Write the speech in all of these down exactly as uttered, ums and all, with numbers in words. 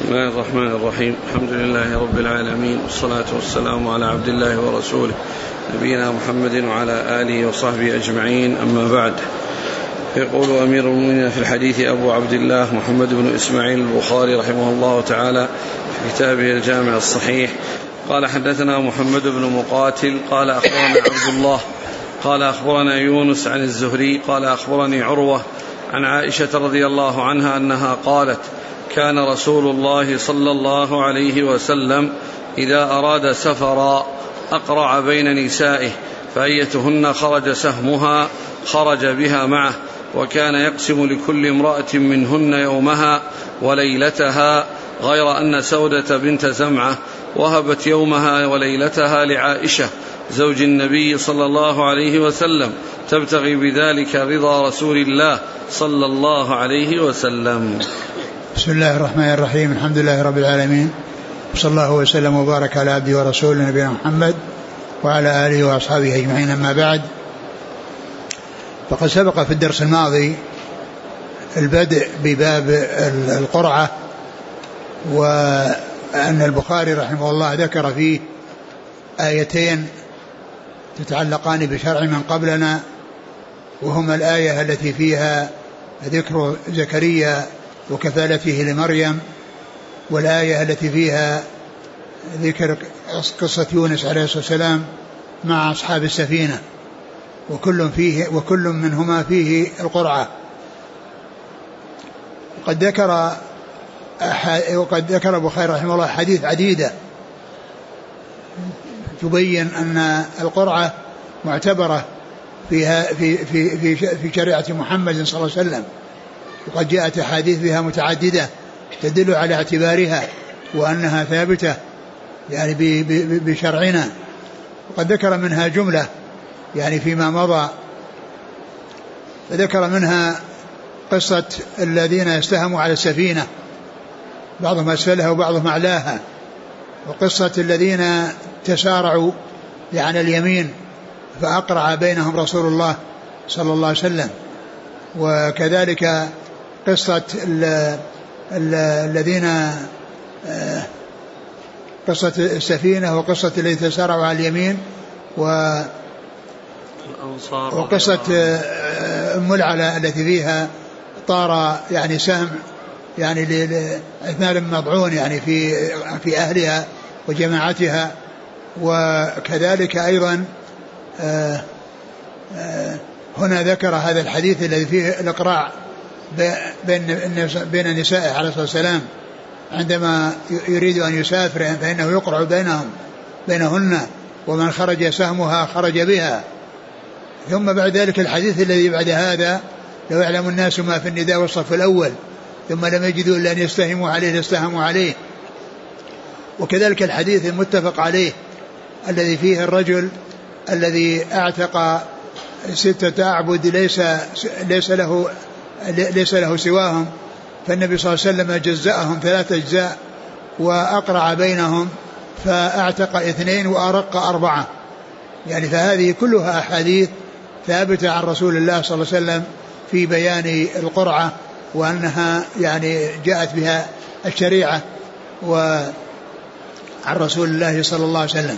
بسم الله الرحمن الرحيم. الحمد لله رب العالمين، والصلاة والسلام على عبد الله ورسوله نبينا محمد وعلى آله وصحبه أجمعين، أما بعد. يقول أمير المؤمنين في الحديث أبو عبد الله محمد بن إسماعيل البخاري رحمه الله تعالى في كتابه الجامع الصحيح قال: حدثنا محمد بن مقاتل قال أخبرنا عبد الله قال أخبرنا يونس عن الزهري قال أخبرني عروة عن عائشة رضي الله عنها أنها قالت: كان رسول الله صلى الله عليه وسلم إذا أراد سفرا أقرع بين نسائه، فأيتهن خرج سهمها خرج بها معه، وكان يقسم لكل امرأة منهن يومها وليلتها، غير أن سودة بنت زمعة وهبت يومها وليلتها لعائشة زوج النبي صلى الله عليه وسلم، تبتغي بذلك رضا رسول الله صلى الله عليه وسلم. بسم الله الرحمن الرحيم. الحمد لله رب العالمين، وصلى الله وسلم وبارك على عبده ورسوله نبينا محمد وعلى آله وأصحابه أجمعين، أما بعد. فقد سبق في الدرس الماضي البدء بباب القرعة، وأن البخاري رحمه الله ذكر فيه آيتين تتعلقان بشرع من قبلنا، وهما الآية التي فيها ذكر زكريا وكفالته لمريم، والآية التي فيها ذكر قصة يونس عليه الصلاة والسلام مع أصحاب السفينة، وكل فيه وكل منهما فيه القرعة. وقد ذكر وقد ذكر البخاري رحمه الله حديث عديدة تبين أن القرعة معتبرة فيها في في في في شريعة محمد صلى الله عليه وسلم، وقد جاءت أحاديث بها متعددة تدل على اعتبارها وأنها ثابتة يعني بشرعنا. وقد ذكر منها جملة يعني فيما مضى، فذكر منها قصة الذين استهموا على السفينة، بعضهم أسفلها وبعضهم أعلاها، وقصة الذين تسارعوا يعني اليمين فأقرع بينهم رسول الله صلى الله عليه وسلم، وكذلك قصة ال ال الذين قصة السفينة، وقصة الذين تسارعوا على اليمين، وقصة أم العلا التي فيها طار يعني سهم يعني لاثنان مضعون يعني في في أهلها وجماعتها. وكذلك أيضا هنا ذكر هذا الحديث الذي فيه الإقراع بين بين النساء عليه الصلاة والسلام عندما يريد أن يسافر، فإنه يقرع بينهم بينهن، ومن خرج سهمها خرج بها. ثم بعد ذلك الحديث الذي بعد هذا: لو يعلم الناس ما في النداء والصف الأول ثم لم يجدوا إلا أن يستهموا عليه لاستهموا عليه. وكذلك الحديث المتفق عليه الذي فيه الرجل الذي اعتق ستة أعبد ليس ليس له ليس له سواهم، فالنبي صلى الله عليه وسلم جزأهم ثلاثة أجزاء وأقرع بينهم فأعتق اثنين وأرق أربعة، يعني فهذه كلها أحاديث ثابتة عن رسول الله صلى الله عليه وسلم في بيان القرعة، وأنها يعني جاءت بها الشريعة وعن رسول الله صلى الله عليه وسلم.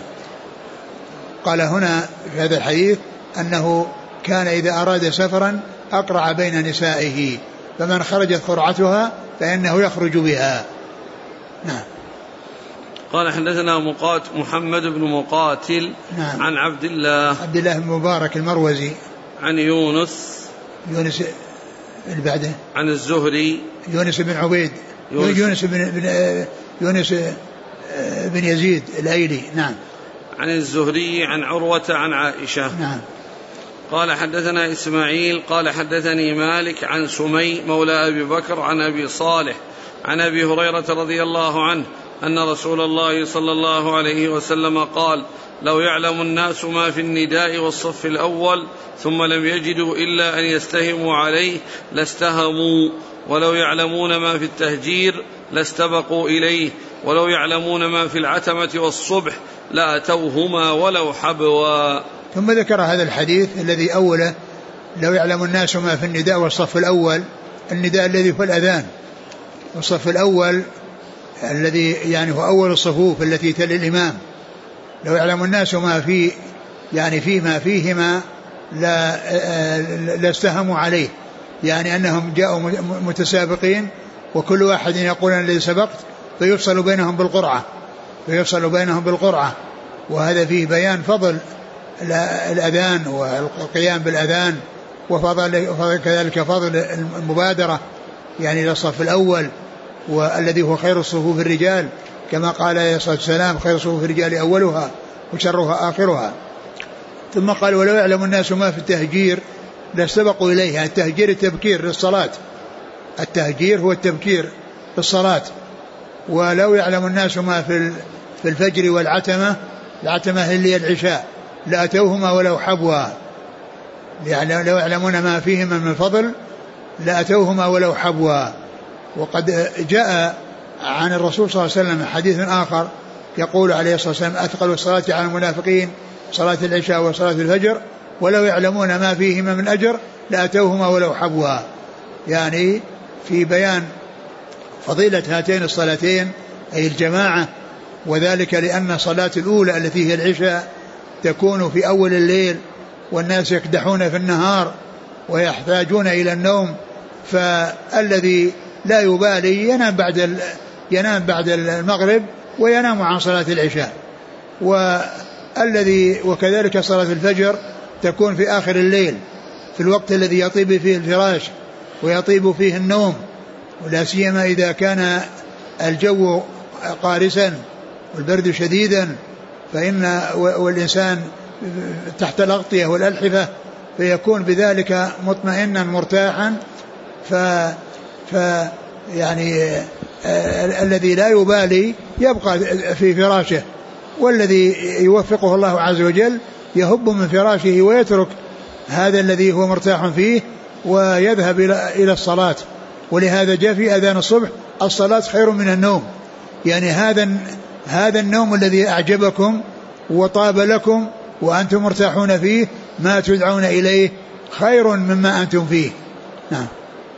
قال هنا في هذا الحديث أنه كان إذا أراد سفرا أقرع بين نسائه، فمن خرجت قرعتها فإنه يخرج بها. نعم. قال: حدثنا مقات محمد بن مقاتل نعم. عن عبد الله عبد الله بن مبارك المروزي عن يونس يونس البعده عن الزهري يونس بن عبيد يونس, يونس بن, بن يونس بن يزيد الأيلي نعم عن الزهري عن عروة عن عائشة نعم. قال: حدثنا إسماعيل قال حدثني مالك عن سمي مولى أبي بكر عن أبي صالح عن أبي هريرة رضي الله عنه أن رسول الله صلى الله عليه وسلم قال: لو يعلم الناس ما في النداء والصف الأول ثم لم يجدوا إلا أن يستهموا عليه لاستهموا، ولو يعلمون ما في التهجير لاستبقوا إليه، ولو يعلمون ما في العتمة والصبح لأتوهما ولو حبوا. ثم ذكر هذا الحديث الذي أوله: لو يعلم الناس ما في النداء والصف الأول، النداء الذي هو الأذان، والصف الأول الذي يعني هو أول الصفوف التي تلي الإمام. لو يعلم الناس ما في يعني فيما فيهما لا لاستهموا عليه، يعني أنهم جاءوا متسابقين وكل واحد يقول أن الذي سبقت، فيفصل بينهم بالقرعة فيفصل بينهم بالقرعة وهذا فيه بيان فضل الأذان والقيام بالأذان، وفضل كذلك فضل المبادرة يعني إلى الصف الأول، والذي هو خير الصفوف الرجال، كما قال عليه الصلاة والسلام: خير صفوف الرجال أولها وشرها آخرها. ثم قال: ولو يعلم الناس ما في التهجير لاستبقوا إليه. التهجير التبكير للصلاة، التهجير هو التبكير للصلاة. ولو يعلم الناس ما في الفجر والعتمة، العتمة هي العشاء، لأتوهما ولو حبوا، يعني لو يعلمون ما فيهما من فضل لأتوهما ولو حبوا. وقد جاء عن الرسول صلى الله عليه وسلم حديث آخر يقول عليه الصلاة والسلام: أثقل الصلاة على المنافقين صلاة العشاء وصلاة الفجر، ولو يعلمون ما فيهما من أجر لأتوهما ولو حبوا، يعني في بيان فضيلة هاتين الصلاتين أي الجماعة. وذلك لأن صلاة الأولى التي هي العشاء تكون في أول الليل والناس يكدحون في النهار ويحتاجون إلى النوم، فالذي لا يبالي ينام بعد ينام بعد المغرب وينام عن صلاة العشاء. والذي وكذلك صلاة الفجر تكون في آخر الليل في الوقت الذي يطيب فيه الفراش ويطيب فيه النوم، ولا سيما إذا كان الجو قارسا والبرد شديدا، فإن والإنسان تحت الأغطية والألحفة فيكون بذلك مطمئنا مرتاحا. ف, ف يعني آه الذي لا يبالي يبقى في فراشه، والذي يوفقه الله عز وجل يهب من فراشه ويترك هذا الذي هو مرتاح فيه ويذهب إلى الصلاة. ولهذا جاء في أذان الصبح: الصلاة خير من النوم، يعني هذا هذا النوم الذي أعجبكم وطاب لكم وأنتم مرتاحون فيه ما تدعون إليه خير مما أنتم فيه. نعم.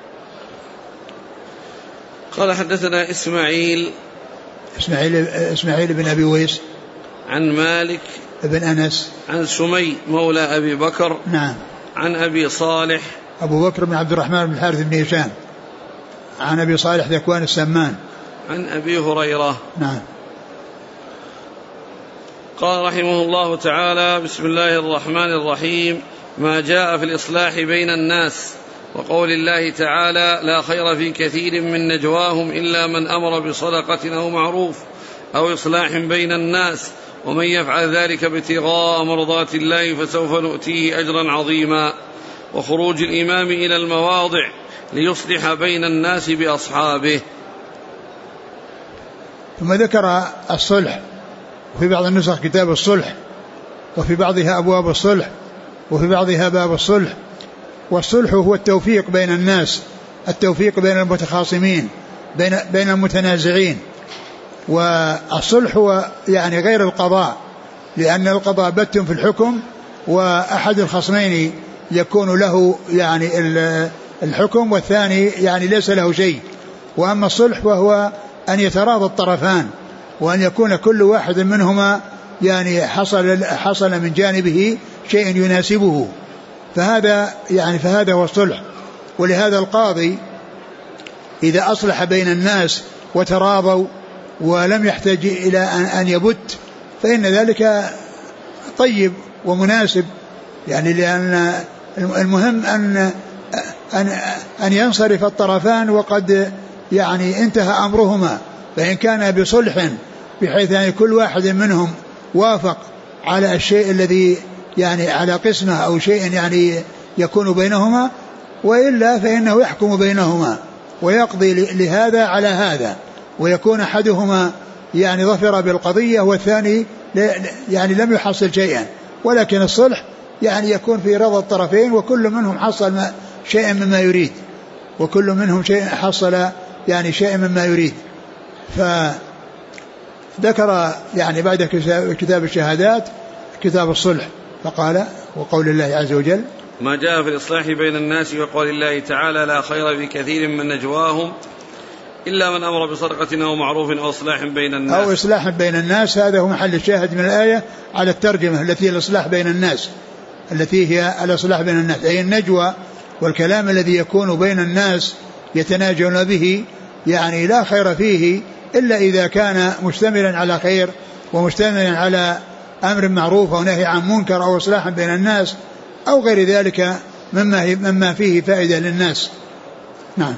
قال: حدثنا إسماعيل إسماعيل إسماعيل بن أبي ويس عن مالك بن أنس عن سمي مولى أبي بكر. نعم. عن أبي صالح أبو بكر بن عبد الرحمن بن الحارث بن هشام عن أبي صالح ذكوان السمان عن أبي هريرة. نعم. قال رحمه الله تعالى: بسم الله الرحمن الرحيم. ما جاء في الإصلاح بين الناس، وقول الله تعالى: لا خير في كثير من نجواهم إلا من أمر بصدقة أو معروف أو إصلاح بين الناس، ومن يفعل ذلك ابتغاء مرضات الله فسوف نؤتيه أجرا عظيما. وخروج الإمام إلى المواضع ليصلح بين الناس بأصحابه. ثم ذكر الصلح، وفي بعض النسخ كتاب الصلح، وفي بعضها أبواب الصلح، وفي بعضها باب الصلح. والصلح هو التوفيق بين الناس، التوفيق بين المتخاصمين، بين بين المتنازعين. والصلح هو يعني غير القضاء، لأن القضاء بت في الحكم، وأحد الخصمين يكون له يعني الحكم والثاني يعني ليس له شيء. وأما الصلح وهو أن يتراضى الطرفان، وأن يكون كل واحد منهما يعني حصل حصل من جانبه شيء يناسبه، فهذا يعني فهذا هو الصلح. ولهذا القاضي إذا أصلح بين الناس وتراضوا ولم يحتاج إلى أن يبت فإن ذلك طيب ومناسب، يعني لأن المهم أن أن أن ينصرف الطرفان وقد يعني انتهى أمرهما. فإن كان بصلح بحيث يعني كل واحد منهم وافق على الشيء الذي يعني على قسمه أو شيء يعني يكون بينهما، وإلا فإنه يحكم بينهما ويقضي لهذا على هذا، ويكون أحدهما يعني ظفر بالقضية والثاني يعني لم يحصل شيئا. ولكن الصلح يعني يكون في رضا الطرفين، وكل منهم حصل شيئا مما يريد، وكل منهم شيء حصل يعني شيء مما يريد. فذكر يعني بعد كتاب الشهادات كتاب الصلح، فقال: وقول الله عز وجل: ما جاء في الإصلاح بين الناس، وقول الله تعالى: لا خير في كثير من نجواهم إلا من أمر بصدقة أو معروف أو إصلاح بين الناس أو إصلاح بين الناس. هذا هو محل الشاهد من الآية على الترجمة التي هي الإصلاح بين الناس، التي هي الإصلاح بين الناس، أي النجوى والكلام الذي يكون بين الناس يتناجون به، يعني لا خير فيه إلا إذا كان مشتملا على خير ومشتملا على أمر معروف أو نهي عن منكر أو إصلاح بين الناس أو غير ذلك مما, مما فيه فائدة للناس. نعم.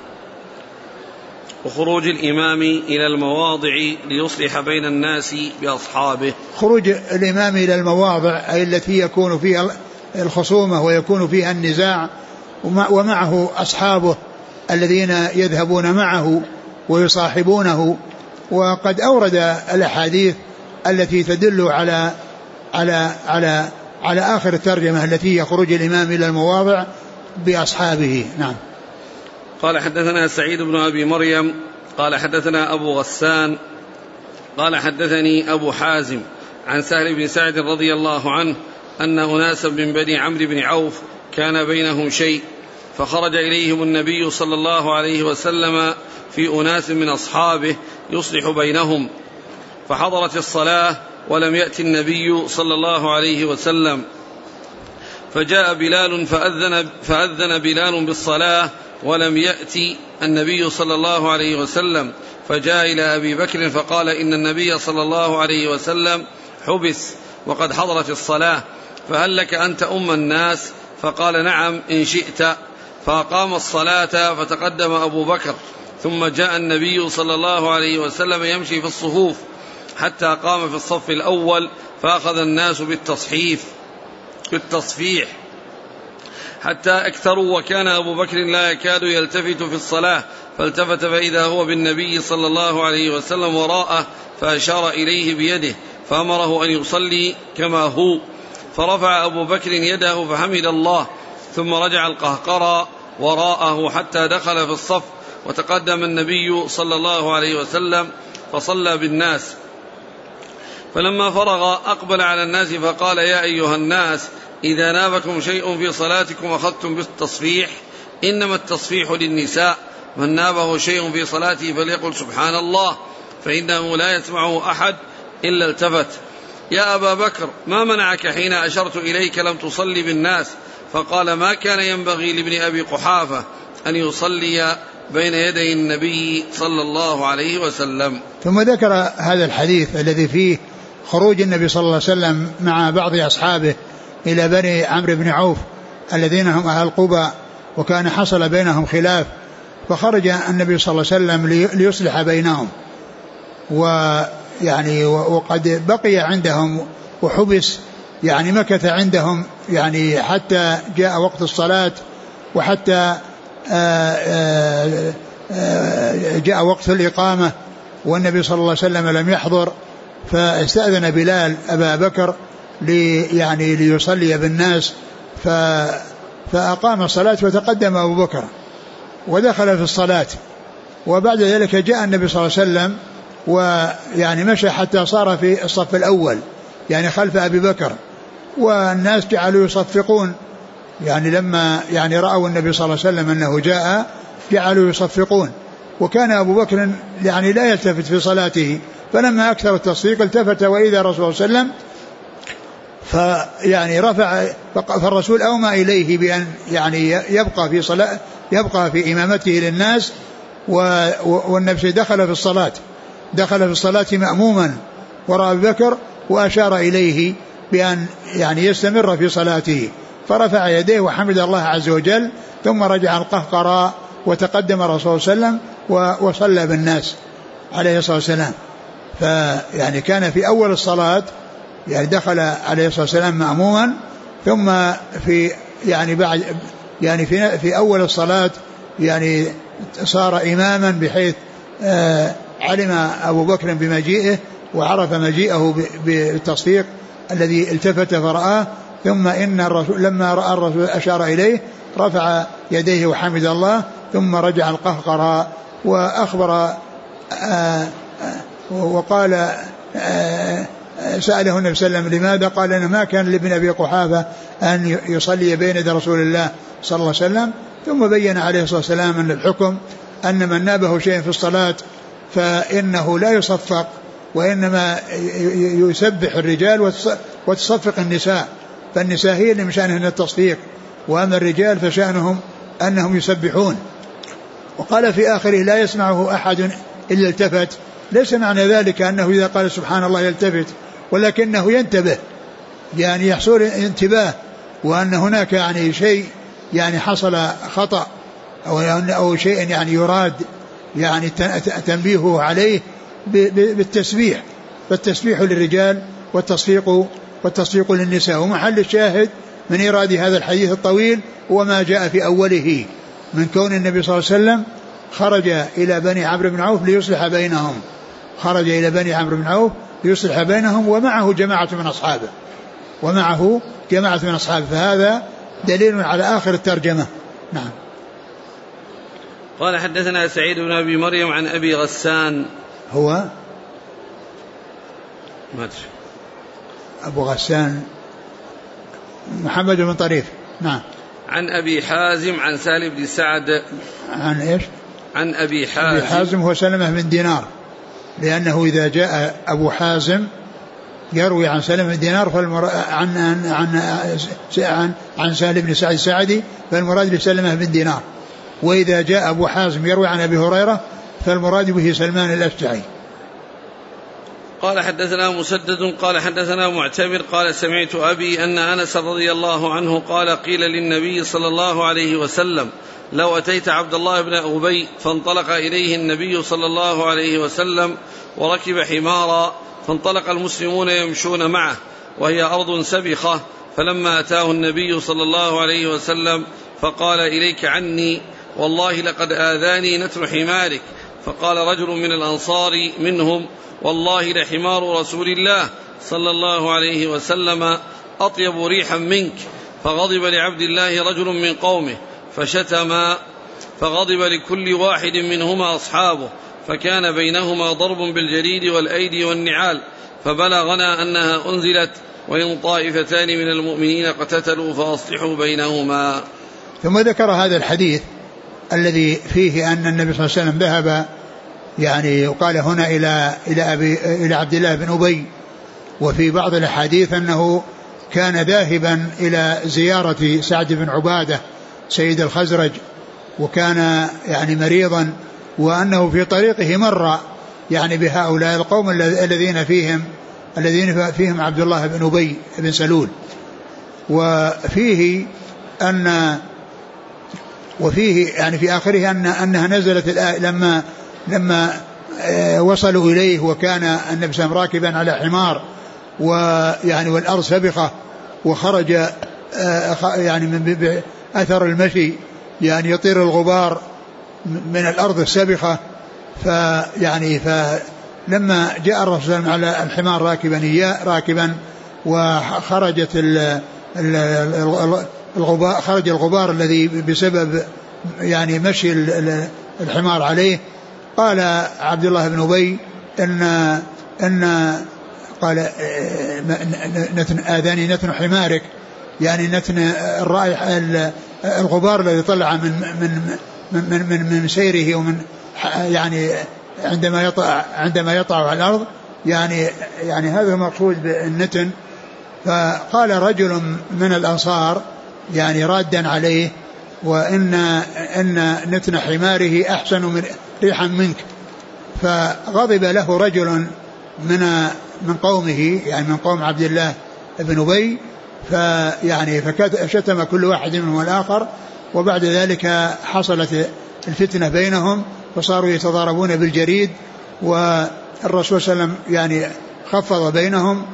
وخروج الإمام إلى المواضع ليصلح بين الناس بأصحابه. خروج الإمام إلى المواضع أي التي يكون فيها الخصومة ويكون فيها النزاع ومعه أصحابه الذين يذهبون معه ويصاحبونه. وقد أورد الأحاديث التي تدل على على على على آخر الترجمة التي هي خروج الإمام إلى المواضع بأصحابه. نعم. قال حدثنا سعيد بن أبي مريم قال حدثنا أبو غسان قال حدثني أبو حازم عن سهل بن سعد رضي الله عنه أن أناسا من بني عمرو بن عوف كان بينهم شيء، فخرج إليهم النبي صلى الله عليه وسلم في أناس من أصحابه يصلح بينهم، فحضرت الصلاة ولم يأتي النبي صلى الله عليه وسلم، فجاء بلال فأذن, فأذن بلال بالصلاة ولم يأتي النبي صلى الله عليه وسلم، فجاء إلى أبي بكر فقال إن النبي صلى الله عليه وسلم حبس وقد حضرت الصلاة، فهل لك أن تؤم الناس؟ فقال نعم إن شئت، فأقام الصلاة فتقدم أبو بكر، ثم جاء النبي صلى الله عليه وسلم يمشي في الصفوف حتى قام في الصف الأول، فأخذ الناس بالتصحيف بالتصفيح حتى أكثروا، وكان أبو بكر لا يكاد يلتفت في الصلاة، فالتفت فإذا هو بالنبي صلى الله عليه وسلم وراءه، فأشار إليه بيده فأمره أن يصلي كما هو، فرفع أبو بكر يده فحمد الله، ثم رجع القهقرى وراءه حتى دخل في الصف، وتقدم النبي صلى الله عليه وسلم فصلى بالناس، فلما فرغ أقبل على الناس فقال يا أيها الناس إذا نابكم شيء في صلاتكم أخذتم بالتصفيح، إنما التصفيح للنساء، من نابه شيء في صلاته فليقل سبحان الله، فإنه لا يسمعه أحد إلا التفت. يا أبا بكر ما منعك حين أشرت إليك لم تصلي بالناس؟ فقال ما كان ينبغي لابن أبي قحافة أن يصلي بين يدي النبي صلى الله عليه وسلم. ثم ذكر هذا الحديث الذي فيه خروج النبي صلى الله عليه وسلم مع بعض أصحابه إلى بني عمرو بن عوف الذين هم أهل قبى، وكان حصل بينهم خلاف، فخرج النبي صلى الله عليه وسلم ليصلح بينهم، ويعني وقد بقي عندهم وحبس، يعني مكث عندهم يعني حتى جاء وقت الصلاة، وحتى جاء وقت الإقامة والنبي صلى الله عليه وسلم لم يحضر، فاستأذن بلال أبا بكر لي يعني ليصلي بالناس، فأقام الصلاة وتقدم أبو بكر ودخل في الصلاة، وبعد ذلك جاء النبي صلى الله عليه وسلم ويعني مشى حتى صار في الصف الأول يعني خلف أبي بكر، والناس جعلوا يصفقون، يعني لما يعني رأوا النبي صلى الله عليه وسلم أنه جاء جعلوا يصفقون، وكان أبو بكر يعني لا يلتفت في صلاته، فلما أكثر التصفيق التفت وإذا الرسول صلى الله عليه وسلم، فيعني رفع، فالرسول أومى إليه بأن يعني يبقى في صلاة يبقى في إمامته للناس، والنبي دخل في الصلاة دخل في الصلاة مأموما وراء أبي بكر، وأشار إليه بأن يعني يستمر في صلاته، فرفع يديه وحمد الله عز وجل، ثم رجع القهقرى وتقدم الرسول صلى الله عليه وسلم وصلى بالناس عليه الصلاة والسلام. فيعني كان في أول الصلاة يعني دخل عليه الصلاة والسلام مأموما، ثم في يعني بعد يعني في في أول الصلاة يعني صار إماما، بحيث آه علم أبو بكر بمجيئه وعرف مجيئه بالتصفيق الذي التفت فرآه، ثم إن الرسول لما رأى الرسول أشار إليه رفع يديه وحمد الله، ثم رجع القهقرى وأخبر آه آه وقال آه سأله النبي صلى الله عليه وسلم لماذا؟ قال إنه ما كان لابن أبي قحافة أن يصلي بين يدي رسول الله صلى الله عليه وسلم، ثم بين عليه الصلاة والسلام أن الحكم أن من نابه شيء في الصلاة فإنه لا يصفق، وإنما يسبح الرجال وتصفق النساء، فالنساء هي اللي من شأنهن التصفيق، وأما الرجال فشأنهم أنهم يسبحون. وقال في آخره لا يسمعه أحد إلا التفت. ليس معنى ذلك أنه إذا قال سبحان الله يلتفت، ولكنه ينتبه، يعني يحصل انتباه، وأن هناك يعني شيء يعني حصل خطأ أو, أو شيء يعني يراد يعني تنبيهه عليه بالتسبيح، فالتسبيح للرجال والتصفيق والتصفيق للنساء. ومحل الشاهد من إيراد هذا الحديث الطويل وما جاء في أوله من كون النبي صلى الله عليه وسلم خرج إلى بني عمرو بن عوف ليصلح بينهم، خرج إلى بني عمرو بن عوف ليصلح بينهم ومعه جماعة من أصحابه، ومعه جماعة من أصحابه، فهذا دليل على آخر الترجمة. نعم. قال حدثنا سعيد بن أبي مريم عن أبي غسان. هو ما أدري أبو غسان محمد بن طريف. نعم. عن أبي حازم عن سالم بن سعد. عن إيش؟ عن أبي حازم. أبي حازم هو سلمة بن دينار، لأنه إذا جاء أبو حازم يروي عن سلمة بن دينار فالمر... عن عن عن عن, عن سالم بن سعد الساعدي فالمراد بسلمة بن دينار، وإذا جاء أبو حازم يروي عن أبي هريرة فالمراد به سلمان الأشجعي. قال حدثنا مسدد قال حدثنا معتمر قال سمعت أبي أن أنس رضي الله عنه قال قيل للنبي صلى الله عليه وسلم لو أتيت عبد الله بن أبي فانطلق إليه النبي صلى الله عليه وسلم وركب حمارا فانطلق المسلمون يمشون معه وهي أرض سبخة، فلما أتاه النبي صلى الله عليه وسلم فقال إليك عني والله لقد آذاني نتن حمارك، فقال رجل من الأنصار منهم والله لحمار رسول الله صلى الله عليه وسلم أطيب ريحا منك، فغضب لعبد الله رجل من قومه فشتما، فغضب لكل واحد منهما أصحابه، فكان بينهما ضرب بالجريد والأيدي والنعال، فبلغنا أنها أنزلت وإن طائفتان من المؤمنين اقتتلوا فأصلحوا بينهما. ثم ذكر هذا الحديث الذي فيه أن النبي صلى الله عليه وسلم ذهب يعني وقال هنا إلى إلى أبي إلى عبد الله بن أبي، وفي بعض الأحاديث أنه كان ذاهبا إلى زيارة سعد بن عبادة سيد الخزرج، وكان يعني مريضا، وأنه في طريقه مر يعني بهؤلاء القوم الذين فيهم الذين فيهم عبد الله بن أبي بن سلول. وفيه أن وفيه يعني في آخره أن أنها نزلت الآية لما لما وصلوا إليه وكان النبي صلى الله عليه وسلم راكبا على حمار ويعني والأرض سبخة، وخرج يعني من أثر المشي يعني يطير الغبار من الأرض السبخة، فيعني فلما جاء الرسول صلى الله عليه وسلم على الحمار راكبا إياه راكبا وخرجت الغبار خرج الغبار الذي بسبب يعني مشي الحمار عليه، قال عبد الله بن أبي إن إن قال نتن آذاني نتن حمارك، يعني نتن الرائحة الغبار الذي طلع من من من من, من سيره ومن يعني عندما يطع عندما يطع على الأرض، يعني يعني هذا المقصود بالنتن. فقال رجل من الأنصار يعني رادا عليه وإن إن نتن حماره أحسن من ريحا منك، فغضب له رجل من من قومه يعني من قوم عبد الله بن أبي، فيعني فشتم كل واحد منهم الآخر، وبعد ذلك حصلت الفتنة بينهم فصاروا يتضاربون بالجريد، والرسول صلى الله عليه وسلم يعني خفض بينهم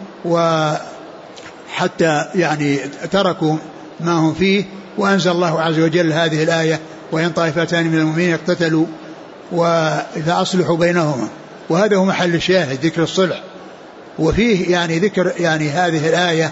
وحتى يعني تركوا ما هم فيه، وأنزل الله عز وجل هذه الآية وإن طائفتان من المؤمنين اقتتلوا وإذا أصلحوا بينهما، وهذا هو محل الشاهد ذكر الصلح. وفيه يعني ذكر يعني هذه الآية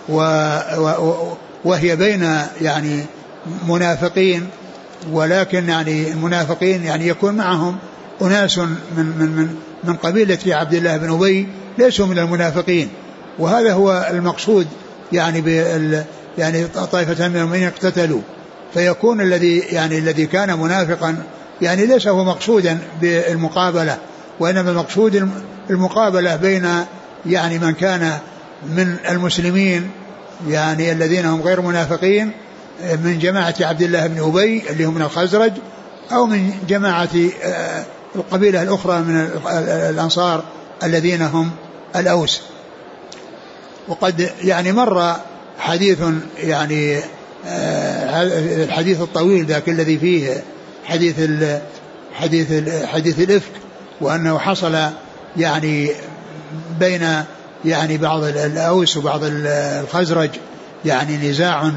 وهي بين يعني منافقين، ولكن يعني المنافقين يعني يكون معهم أناس من من من من قبيلة عبد الله بن أبي ليسوا من المنافقين، وهذا هو المقصود يعني بال يعني طائفتان من المؤمنين اقتتلوا، فيكون الذي يعني الذي كان منافقا يعني ليس هو مقصودا بالمقابلة، وإنما المقصود المقابلة بين يعني من كان من المسلمين يعني الذين هم غير منافقين من جماعة عبد الله بن أبي اللي هم من الخزرج، أو من جماعة القبيلة الأخرى من الأنصار الذين هم الأوس. وقد يعني مر حديث يعني الحديث الطويل ذاك الذي فيه حديث حديث حديث الإفك، وأنه حصل يعني بين يعني بعض الأوس وبعض الخزرج يعني نزاع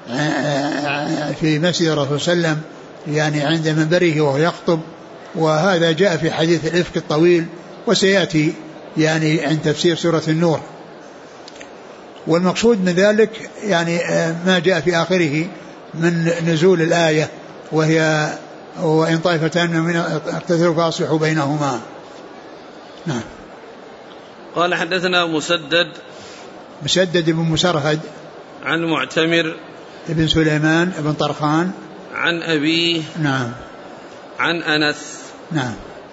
في مسجد الرسول صلى الله عليه وسلم يعني عند منبره وهو يخطب، وهذا جاء في حديث الإفك الطويل وسيأتي يعني عند تفسير سورة النور. والمقصود من ذلك يعني ما جاء في آخره من نزول الآية، وهي وإن طائفتان من اقتتلوا فأصلحوا بينهما. نعم. قال حدثنا مسدد مسدد بن مسرهد عن معتمر ابن سليمان ابن طرخان عن أبيه نعم عن أنس نعم.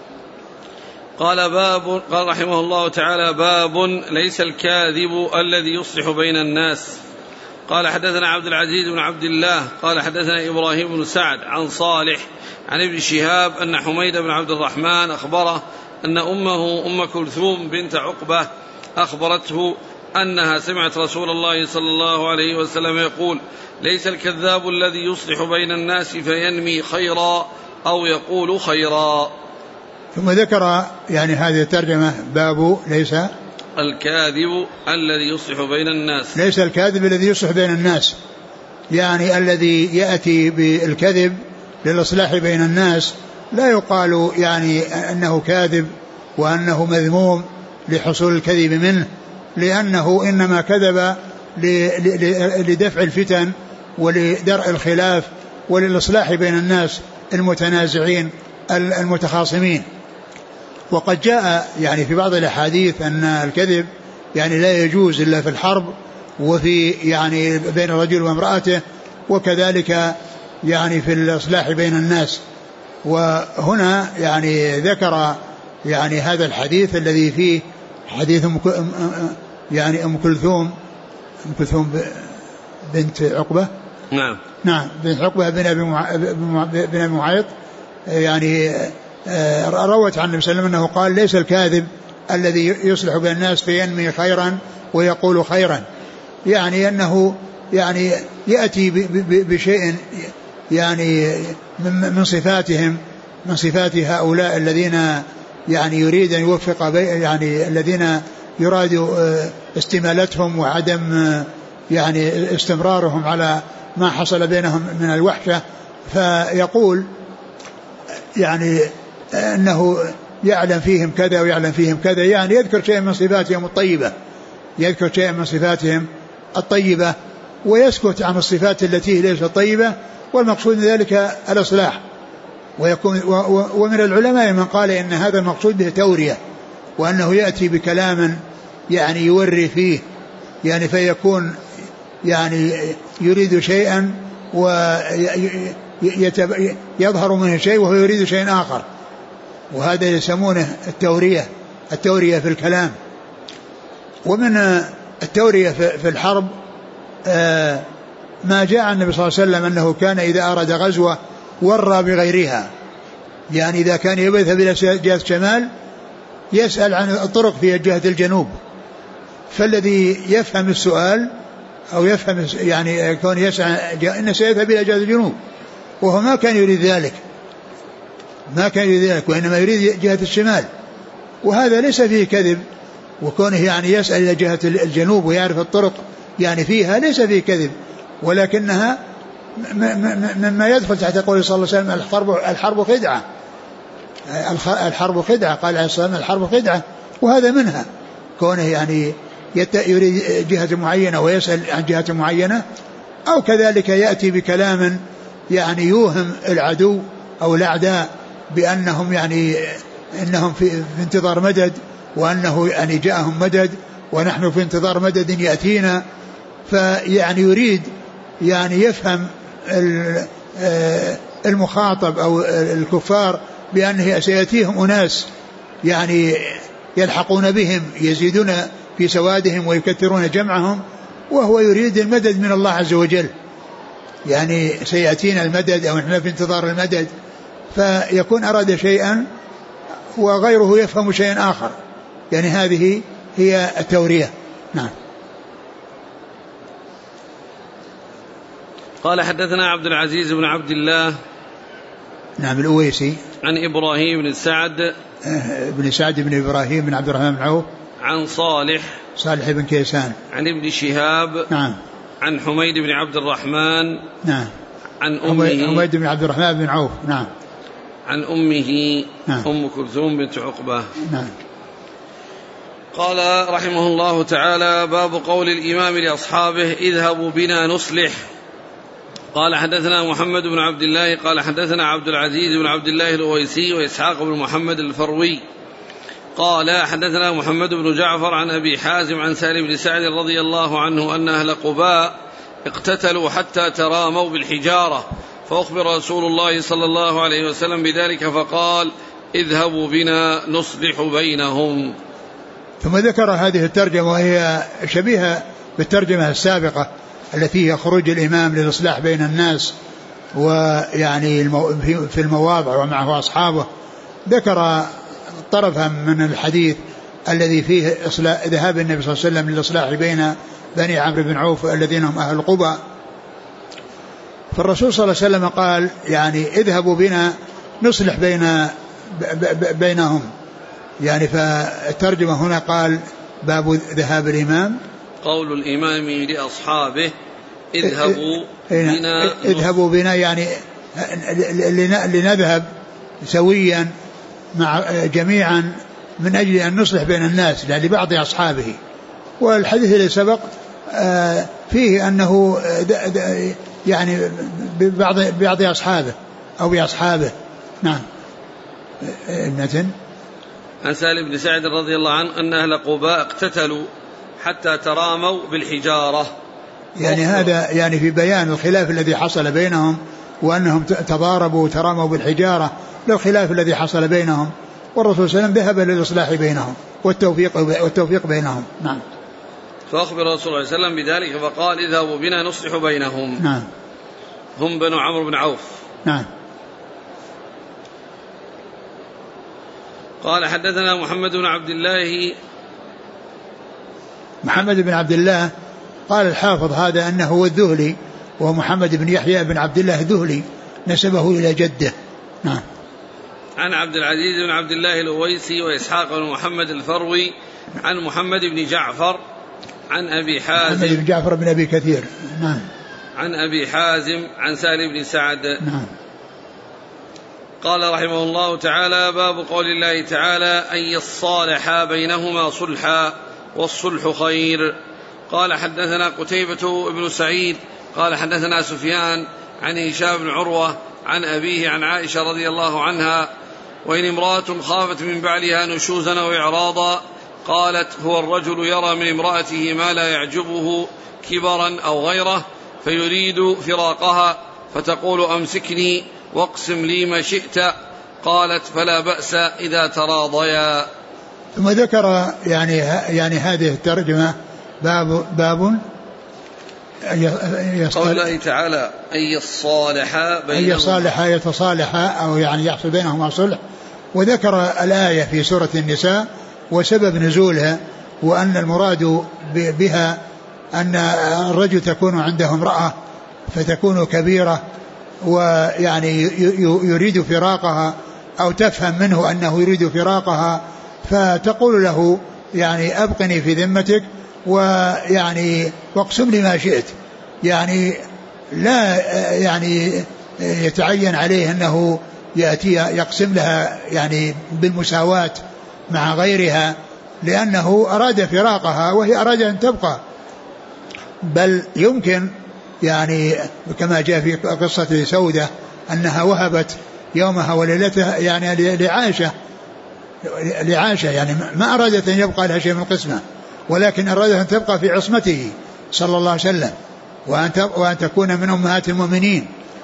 قال باب قال رحمه الله تعالى باب ليس الكاذب الذي يصلح بين الناس. قال حدثنا عبد العزيز بن عبد الله قال حدثنا إبراهيم بن سعد عن صالح عن ابن شهاب أن حميد بن عبد الرحمن أخبره أن أمه أم كلثوم بنت عقبة أخبرته أنها سمعت رسول الله صلى الله عليه وسلم يقول ليس الكذاب الذي يصلح بين الناس فينمي خيرا أو يقول خيرا. ثم ذكر يعني هذه الترجمة باب ليس الكاذب الذي يصلح بين الناس، ليس الكاذب الذي يصلح بين الناس، يعني الذي يأتي بالكذب للإصلاح بين الناس لا يقال يعني أنه كاذب وأنه مذموم لحصول الكذب منه، لأنه إنما كذب لدفع الفتن ولدرء الخلاف وللإصلاح بين الناس المتنازعين المتخاصمين. وقد جاء يعني في بعض الأحاديث أن الكذب يعني لا يجوز إلا في الحرب وفي يعني بين الرجل وامرأته، وكذلك يعني في الإصلاح بين الناس. وهنا يعني ذكر يعني هذا الحديث الذي فيه حديث يعني أم كلثوم أم كلثوم بنت عقبة نعم نعم بنت عقبة بن أبي معيط يعني روت عن النبي صلى الله عليه وسلم أنه قال ليس الكاذب الذي يصلح بين الناس فينمي خيرا ويقول خيرا، يعني أنه يعني يأتي بشيء يعني من صفاتهم من صفات هؤلاء الذين يعني يريد أن يوفق يعني الذين يراد استمالتهم وعدم يعني استمرارهم على ما حصل بينهم من الوحشة، فيقول يعني أنه يعلم فيهم كذا ويعلم فيهم كذا، يعني يذكر شيء من صفاتهم الطيبة يذكر شيء من صفاتهم الطيبة ويسكت عن الصفات التي ليست طيبة، والمقصود من ذلك الإصلاح. ويكون ومن العلماء من قال إن هذا المقصود به تورية، وأنه يأتي بكلام يعني يوري فيه يعني فيكون يعني يريد شيئا ويظهر منه شيء وهو يريد شيء آخر، وهذا يسمونه التورية التورية في الكلام. ومن التورية في الحرب ما جاء عن النبي صلى الله عليه وسلم أنه كان إذا أراد غزوة ورى بغيرها، يعني إذا كان يبث إلى جهة الشمال يسأل عن الطرق في جهة الجنوب، فالذي يفهم السؤال أو يفهم يعني كون يسأل إنه سيذهب إلى جهة الجنوب، وهو ما كان يريد ذلك ما كان يريد ذلك وإنما يريد جهة الشمال، وهذا ليس فيه كذب، وكونه يعني يسأل إلى جهة الجنوب ويعرف الطرق يعني فيها ليس فيه كذب، ولكنها مما يدخل تحت قول صلى الله عليه وسلم الحرب الحرب خدعة الحرب خدعة قال عليه الصلاة والسلام الحرب خدعة، وهذا منها كونه يعني يريد جهة معينة ويسأل عن جهة معينة، أو كذلك يأتي بكلام يعني يوهم العدو أو الأعداء بأنهم يعني إنهم في, في انتظار مدد، وأنه يعني جاءهم مدد ونحن في انتظار مدد يأتينا، فيعني يريد يعني يفهم المخاطب أو الكفار بأنه سيأتيهم أناس يعني يلحقون بهم يزيدون في سوادهم ويكثرون جمعهم، وهو يريد المدد من الله عز وجل، يعني سيأتينا المدد أو نحن في انتظار المدد، فيكون أراد شيئا وغيره يفهم شيئا آخر، يعني هذه هي التورية. نعم. قال حدثنا عبد العزيز بن عبد الله نعم الأويسي عن إبراهيم بن سعد بن سعد بن إبراهيم بن عبد الرحمن بن عوف عن صالح صالح بن كيسان عن ابن شهاب نعم عن حميد بن عبد الرحمن نعم عن أمه حميد بن عبد الرحمن بن عوف نعم عن أمه نعم أم كلثوم بنت عقبة نعم. قال رحمه الله تعالى: باب قول الإمام لأصحابه اذهبوا بنا نصلح. قال حدثنا محمد بن عبد الله قال حدثنا عبد العزيز بن عبد الله الأويسي وإسحاق بن محمد الفروي قال حدثنا محمد بن جعفر عن أبي حازم عن سالم بن سعد رضي الله عنه أن أهل قباء اقتتلوا حتى تراموا بالحجارة، فأخبر رسول الله صلى الله عليه وسلم بذلك فقال: اذهبوا بنا نصلح بينهم. ثم ذكر هذه الترجمة وهي شبيهة بالترجمة السابقة التي هي خروج الإمام للإصلاح بين الناس، ويعني في المواضع ومعه أصحابه. ذكر طرفا من الحديث الذي فيه ذهاب النبي صلى الله عليه وسلم للإصلاح بين بني عمرو بن عوف الذين هم أهل قباء. فالرسول صلى الله عليه وسلم قال يعني اذهبوا بنا نصلح بين بينهم، يعني فالترجمة هنا قال باب ذهاب الإمام، قول الإمام لأصحابه اذهبوا بنا اذهبوا بنا يعني لنذهب سويا مع جميعا من أجل أن نصلح بين الناس لبعض أصحابه. والحديث اللي سبق فيه أنه يعني ببعض بعض أصحابه أو بأصحابه. نعم. المتن عن سالم بن سعد رضي الله عنه أن أهل قباء اقتتلوا حتى تراموا بالحجارة، يعني هذا يعني في بيان الخلاف الذي حصل بينهم، وأنهم تضاربوا وتراموا بالحجارة للخلاف الذي حصل بينهم، والرسول صلى الله عليه وسلم ذهب للإصلاح بينهم والتوفيق, والتوفيق بينهم. نعم. فأخبر الرسول صلى الله عليه وسلم بذلك فقال اذهبوا بنا نصلح بينهم. نعم. هم بنو عمرو بن عوف. نعم. قال حدثنا محمد بن عبد الله محمد بن عبد الله قال الحافظ هذا أنه هو الذهلي، ومحمد بن يحيى بن عبد الله الذهلي نسبه إلى جده. نعم. عن عبد العزيز بن عبد الله الأويسي وإسحاق بن محمد الفروي عن محمد بن جعفر عن أبي حازم محمد بن جعفر بن أبي كثير. نعم. عن أبي حازم عن سالم بن سعد. نعم. قال رحمه الله تعالى: باب قول الله تعالى: أن يصالحا بينهما صلحا والصلح خير. قال حدثنا قتيبة بن سعيد قال حدثنا سفيان عن هشام بن عروة عن أبيه عن عائشة رضي الله عنها: وإن امرأة خافت من بعلها نشوزا أو إعراضا قالت: هو الرجل يرى من امرأته ما لا يعجبه كبرا أو غيره فيريد فراقها فتقول: أمسكني واقسم لي ما شئت. قالت: فلا بأس إذا تراضيا. ثم ذكر يعني يعني هذه الترجمة باب باب قول الله تعالى: أن يصالحا بينهما، أن يصالحا يتصالحا أو يعني يحصل بينهما صلح. وذكر الآية في سورة النساء وسبب نزولها، وأن المراد بها أن الرجل تكون عنده امرأة فتكون كبيرة ويعني يريد فراقها، أو تفهم منه أنه يريد فراقها فتقول له يعني أبقني في ذمتك ويعني واقسم لي ما شئت، يعني لا يعني يتعين عليه أنه يأتي يقسم لها يعني بالمساواة مع غيرها، لأنه أراد فراقها وهي أراد أن تبقى. بل يمكن يعني كما جاء في قصة سودة أنها وهبت يومها وليلتها يعني لعائشة لعائشة يعني ما أرادت أن يبقى لها شيء من القسمة، ولكن أرادت أن تبقى في عصمته صلى الله عليه وسلم، وأن وأن تكون من أمهات المؤمنين،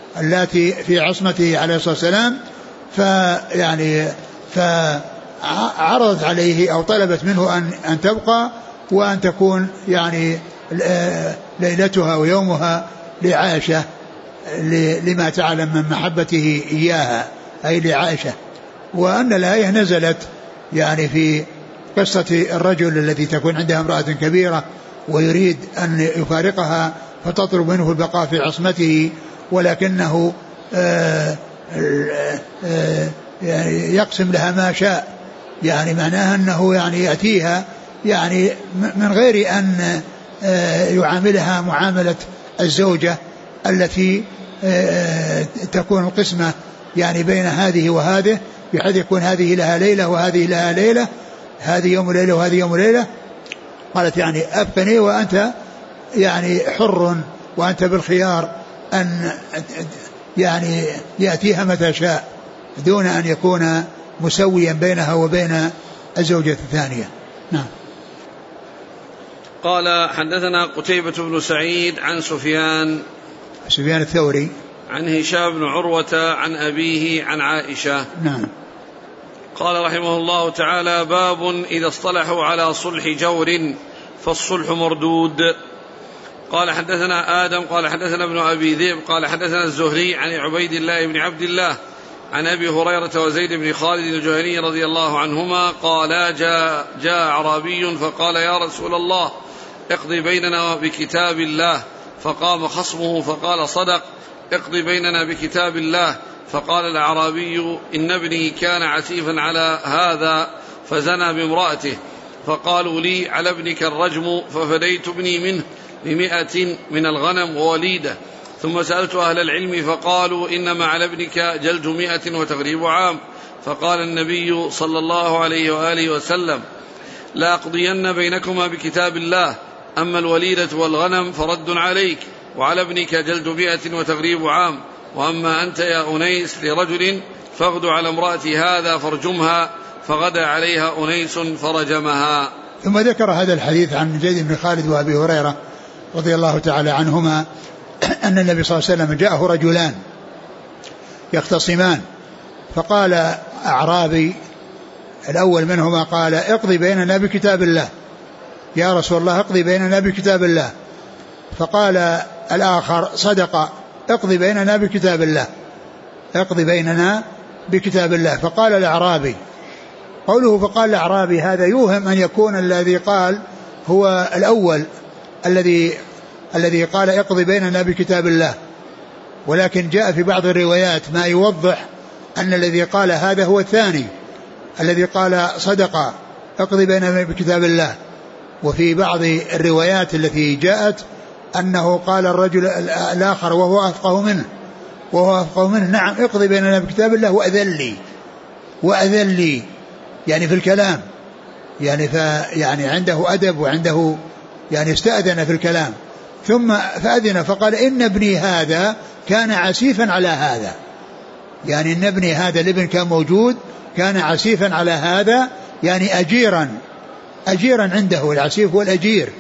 التي في عصمته عليه الصلاة والسلام، فيعني فعرضت عليه أو طلبت منه أن أن تبقى وأن تكون يعني ليلتها ويومها لعائشة لما تعلم من محبته إياها أي لعائشة. وأن الآية نزلت يعني في قصة الرجل الذي تكون عنده امرأة كبيرة ويريد أن يفارقها فتطلب منه البقاء في عصمته، ولكنه آآ آآ يعني يقسم لها ما شاء، يعني معناها أنه يعني يأتيها يعني من غير أن يعاملها معاملة الزوجة التي تكون القسمة يعني بين هذه وهذه، بحيث يكون هذه لها ليلة وهذه لها ليلة، هذه يوم ليلة وهذه يوم ليلة. قالت يعني أبقني وأنت يعني حر وأنت بالخيار أن يعني يأتيها متى شاء دون أن يكون مسويا بينها وبين الزوجة الثانية. نعم. قال حدثنا قتيبة بن سعيد عن سفيان سفيان الثوري عن هشام بن عروة عن أبيه عن عائشة. نعم. قال رحمه الله تعالى: باب إذا اصطلحوا على صلح جور فالصلح مردود. قال حدثنا آدم قال حدثنا ابن أبي ذئب قال حدثنا الزهري عن عبيد الله بن عبد الله عن أبي هريرة وزيد بن خالد الجهني رضي الله عنهما قال: جاء, جاء أعرابي فقال: يا رسول الله اقضي بيننا بكتاب الله. فقام خصمه فقال: صدق، اقضي بيننا بكتاب الله. فقال الأعرابي: إن ابني كان عسيفا على هذا فزنى بامرأته، فقالوا لي: على ابنك الرجم، ففديت ابني منه بمئة من الغنم ووليدة. ثم سألت أهل العلم فقالوا: إنما على ابنك جلد مئة وتغريب عام. فقال النبي صلى الله عليه وآله وسلم: لا أقضين بينكما بكتاب الله، أما الوليدة والغنم فرد عليك، وعلى ابنك جلد مئة وتغريب عام، وأما أنت يا أنيس لرجل فاغد على امرأة هذا فارجمها. فغدا عليها أنيس فرجمها. ثم ذكر هذا الحديث عن زيد بن خالد وأبي هريرة رضي الله تعالى عنهما أن النبي صلى الله عليه وسلم جاءه رجلان يختصمان، فقال أعرابي الأول منهما قال: اقضي بيننا بكتاب الله، يا رسول الله اقضي بيننا بكتاب الله. فقال الآخر: صدق، اقضي بيننا بكتاب الله، اقضي بيننا بكتاب الله. فقال الأعرابي، قوله فقال الأعرابي هذا يوهم أن يكون الذي قال هو الأول الذي الذي قال اقضي بيننا بكتاب الله، ولكن جاء في بعض الروايات ما يوضح أن الذي قال هذا هو الثاني الذي قال صدق اقضي بيننا بكتاب الله. وفي بعض الروايات التي جاءت أنه قال الرجل الآخر وهو أفقه منه وهو أفقه منه نعم اقضي بيننا بكتاب الله وأذن لي وأذن لي يعني في الكلام، يعني يعني عنده أدب وعنده يعني استأذن في الكلام. ثم فأذن فقال: إن ابني هذا كان عسيفا على هذا، يعني إن ابني هذا الابن كان موجود كان عسيفا على هذا، يعني أجيرا أجيرا عنده، العسيف والأجير.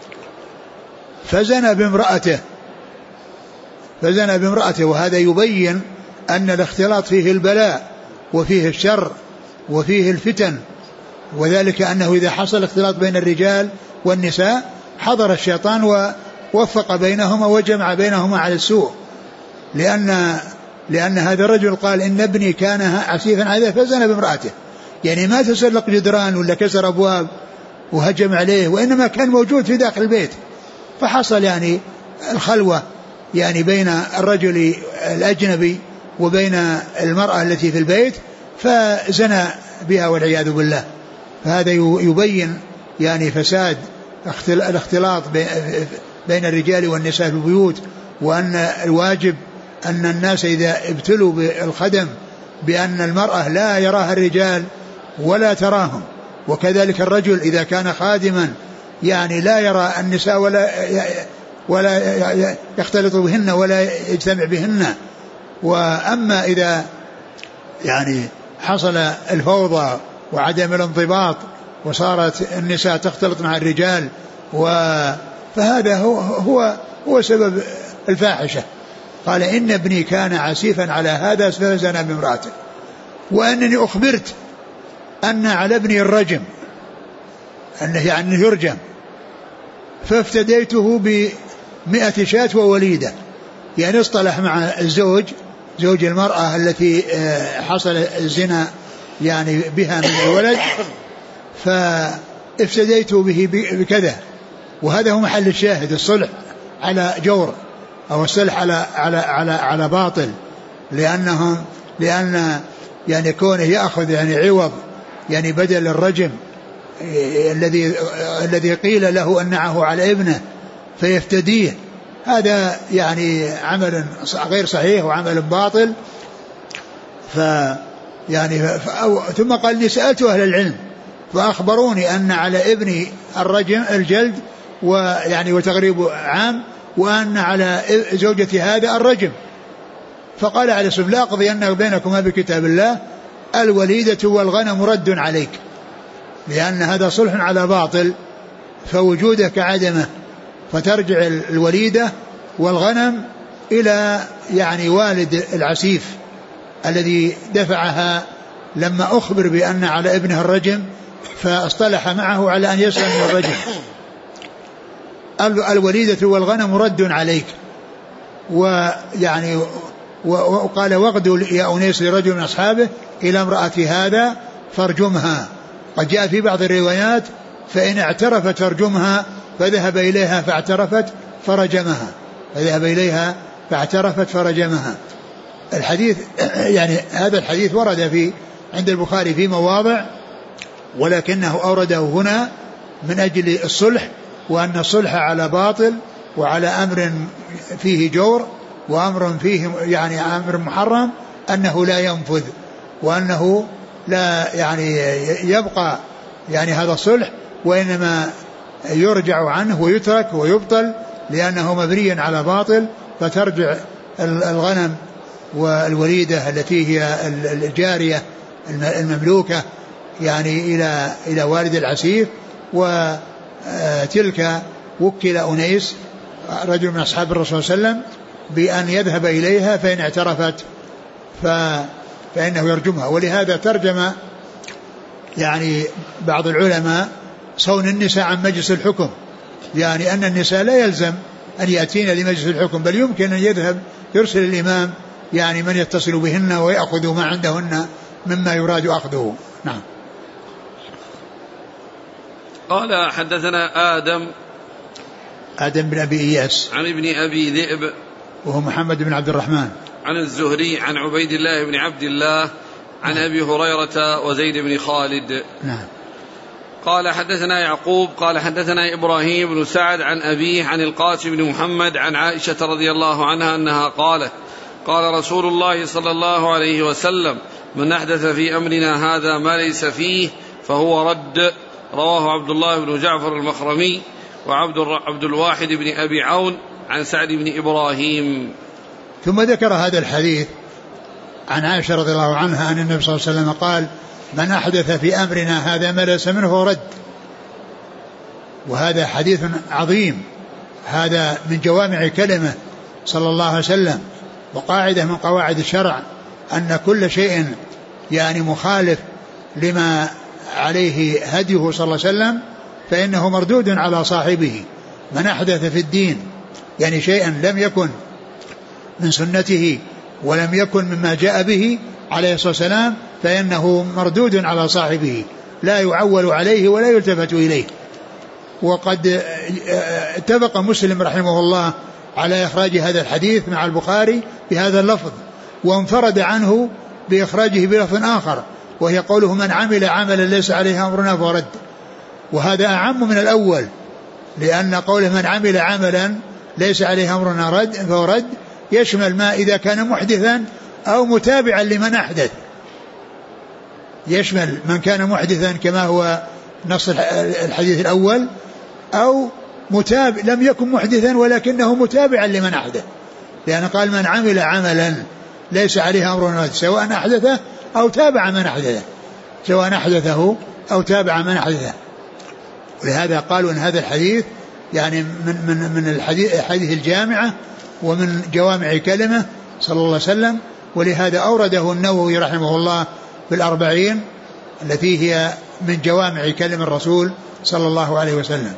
فزنى بامرأته فزنى بامرأته وهذا يبين أن الاختلاط فيه البلاء وفيه الشر وفيه الفتن، وذلك أنه إذا حصل اختلاط بين الرجال والنساء حضر الشيطان ووفق بينهما وجمع بينهما على السوء، لأن لأن هذا الرجل قال إن ابني كان عسيفا عليه فزنى بامرأته، يعني ما تسلق جدران ولا كسر أبواب وهجم عليه، وإنما كان موجود في داخل البيت، فحصل يعني الخلوة يعني بين الرجل الأجنبي وبين المرأة التي في البيت فزنى بها والعياذ بالله. فهذا يبين يعني فساد الاختلاط بين الرجال والنساء في البيوت، وأن الواجب أن الناس إذا ابتلوا بالخدم بأن المرأة لا يراها الرجال ولا تراهم، وكذلك الرجل إذا كان خادما يعني لا يرى النساء ولا ولا يختلط بهن ولا يجتمع بهن. وأما إذا يعني حصل الفوضى وعدم الانضباط وصارت النساء تختلط مع الرجال فهذا هو هو هو سبب الفاحشة. قال إن ابني كان عسيفا على هذا فزنى بامرأته، وأنني أخبرت أن على ابني الرجم، أنه يعني يرجم، فافتديته بمئة شاة ووليدة. يعني اصطلح مع الزوج زوج المرأة التي حصل الزنا يعني بها من الولد، فافتديته به بكذا. وهذا هو محل الشاهد، الصلح على جور أو الصلح على على على على باطل، لأنهم لأن يعني كونه يأخذ يعني عوض يعني بدل الرجم الذي الذي قيل له أنعه على ابنه فيفتديه، هذا يعني عمل غير صحيح وعمل باطل. ف يعني ثم قال لي سألت أهل العلم فأخبروني أن على ابني الرجم الجلد ويعني وتغريب عام، وأن على زوجة هذا الرجم. فقال عليه الصلاة والسلام لا أقضين بينكما بكتاب الله، الوليدة والغنم رد عليك، لأن هذا صلح على باطل فوجوده كعدمه، فترجع الوليدة والغنم إلى يعني والد العسيف الذي دفعها لما أخبر بأن على ابنه الرجم، فاصطلح معه على أن يسلم من الرجم. الوليدة والغنم رد عليك. ويعني وقال واغدوا يا أنيس لرجل من أصحابه إلى امرأة هذا فارجمها. قد جاء في بعض الروايات فإن اعترفت فارجمها، فذهب إليها فاعترفت فرجمها فذهب إليها فاعترفت فرجمها. الحديث يعني هذا الحديث ورد في عند البخاري في مواضع، ولكنه أورده هنا من أجل الصلح، وأن الصلح على باطل وعلى أمر فيه جور وأمر فيه يعني أمر محرم أنه لا ينفذ، وأنه لا يعني يبقى يعني هذا الصلح، وإنما يرجع عنه ويترك ويبطل لأنه مبني على باطل. فترجع الغنم والوليدة التي هي الجارية المملوكة يعني إلى إلى والد العسيف، وتلك وكل أنيس رجل من أصحاب الرسول صلى الله عليه وسلم بأن يذهب إليها، فإن اعترفت فإنه يرجمها. ولهذا ترجم يعني بعض العلماء صون النساء عن مجلس الحكم، يعني أن النساء لا يلزم أن يأتين لمجلس الحكم، بل يمكن أن يذهب يرسل الإمام يعني من يتصل بهن ويأخذ ما عندهن مما يراد أخذه. نعم. قال حدثنا آدم آدم بن أبي إياس عن ابن أبي ذئب وهو محمد بن عبد الرحمن عن الزهري عن عبيد الله بن عبد الله عن أبي هريرة وزيد بن خالد. نعم. قال حدثنا يعقوب قال حدثنا إبراهيم بن سعد عن أبيه عن القاسم بن محمد عن عائشة رضي الله عنها أنها قالت قال رسول الله صلى الله عليه وسلم من أحدث في أمرنا هذا ما ليس فيه فهو رد. رواه عبد الله بن جعفر المخرمي وعبد عبد الواحد بن أبي عون عن سعد بن إبراهيم. ثم ذكر هذا الحديث عن عائشة رضي الله عنها أن النبي صلى الله عليه وسلم قال من أحدث في أمرنا هذا ما ليس منه فهو رد. وهذا حديث عظيم، هذا من جوامع كلمة صلى الله عليه وسلم، وقاعدة من قواعد الشرع أن كل شيء يعني مخالف لما عليه هديه صلى الله عليه وسلم فإنه مردود على صاحبه. من أحدث في الدين يعني شيئا لم يكن من سنته ولم يكن مما جاء به عليه الصلاة والسلام فإنه مردود على صاحبه، لا يعول عليه ولا يلتفت إليه. وقد اتفق مسلم رحمه الله على إخراج هذا الحديث مع البخاري بهذا اللفظ، وانفرد عنه بإخراجه بلفظ آخر وهي قوله من عمل عملا ليس عليه أمرنا فهو رد. وهذا أعم من الأول، لأن قوله من عمل عملا ليس عليه أمرنا رد فهو رد يشمل ما إذا كان محدثا أو متابعا لمن أحدث، يشمل من كان محدثا كما هو نص الحديث الأول، أو متابع لم يكن محدثا ولكنه متابعا لمن أحدث، لأن قال من عمل عملا ليس عليه أمرنا رد سواء أحدثه أو تابع من أحدثه سواء أحدثه أو تابع من أحدثه. ولهذا قالوا أن هذا الحديث يعني من من من الحديث الحديث الجامعة ومن جوامع كلمه صلى الله عليه وسلم، ولهذا أورده النووي رحمه الله بالأربعين التي هي من جوامع كلم الرسول صلى الله عليه وسلم.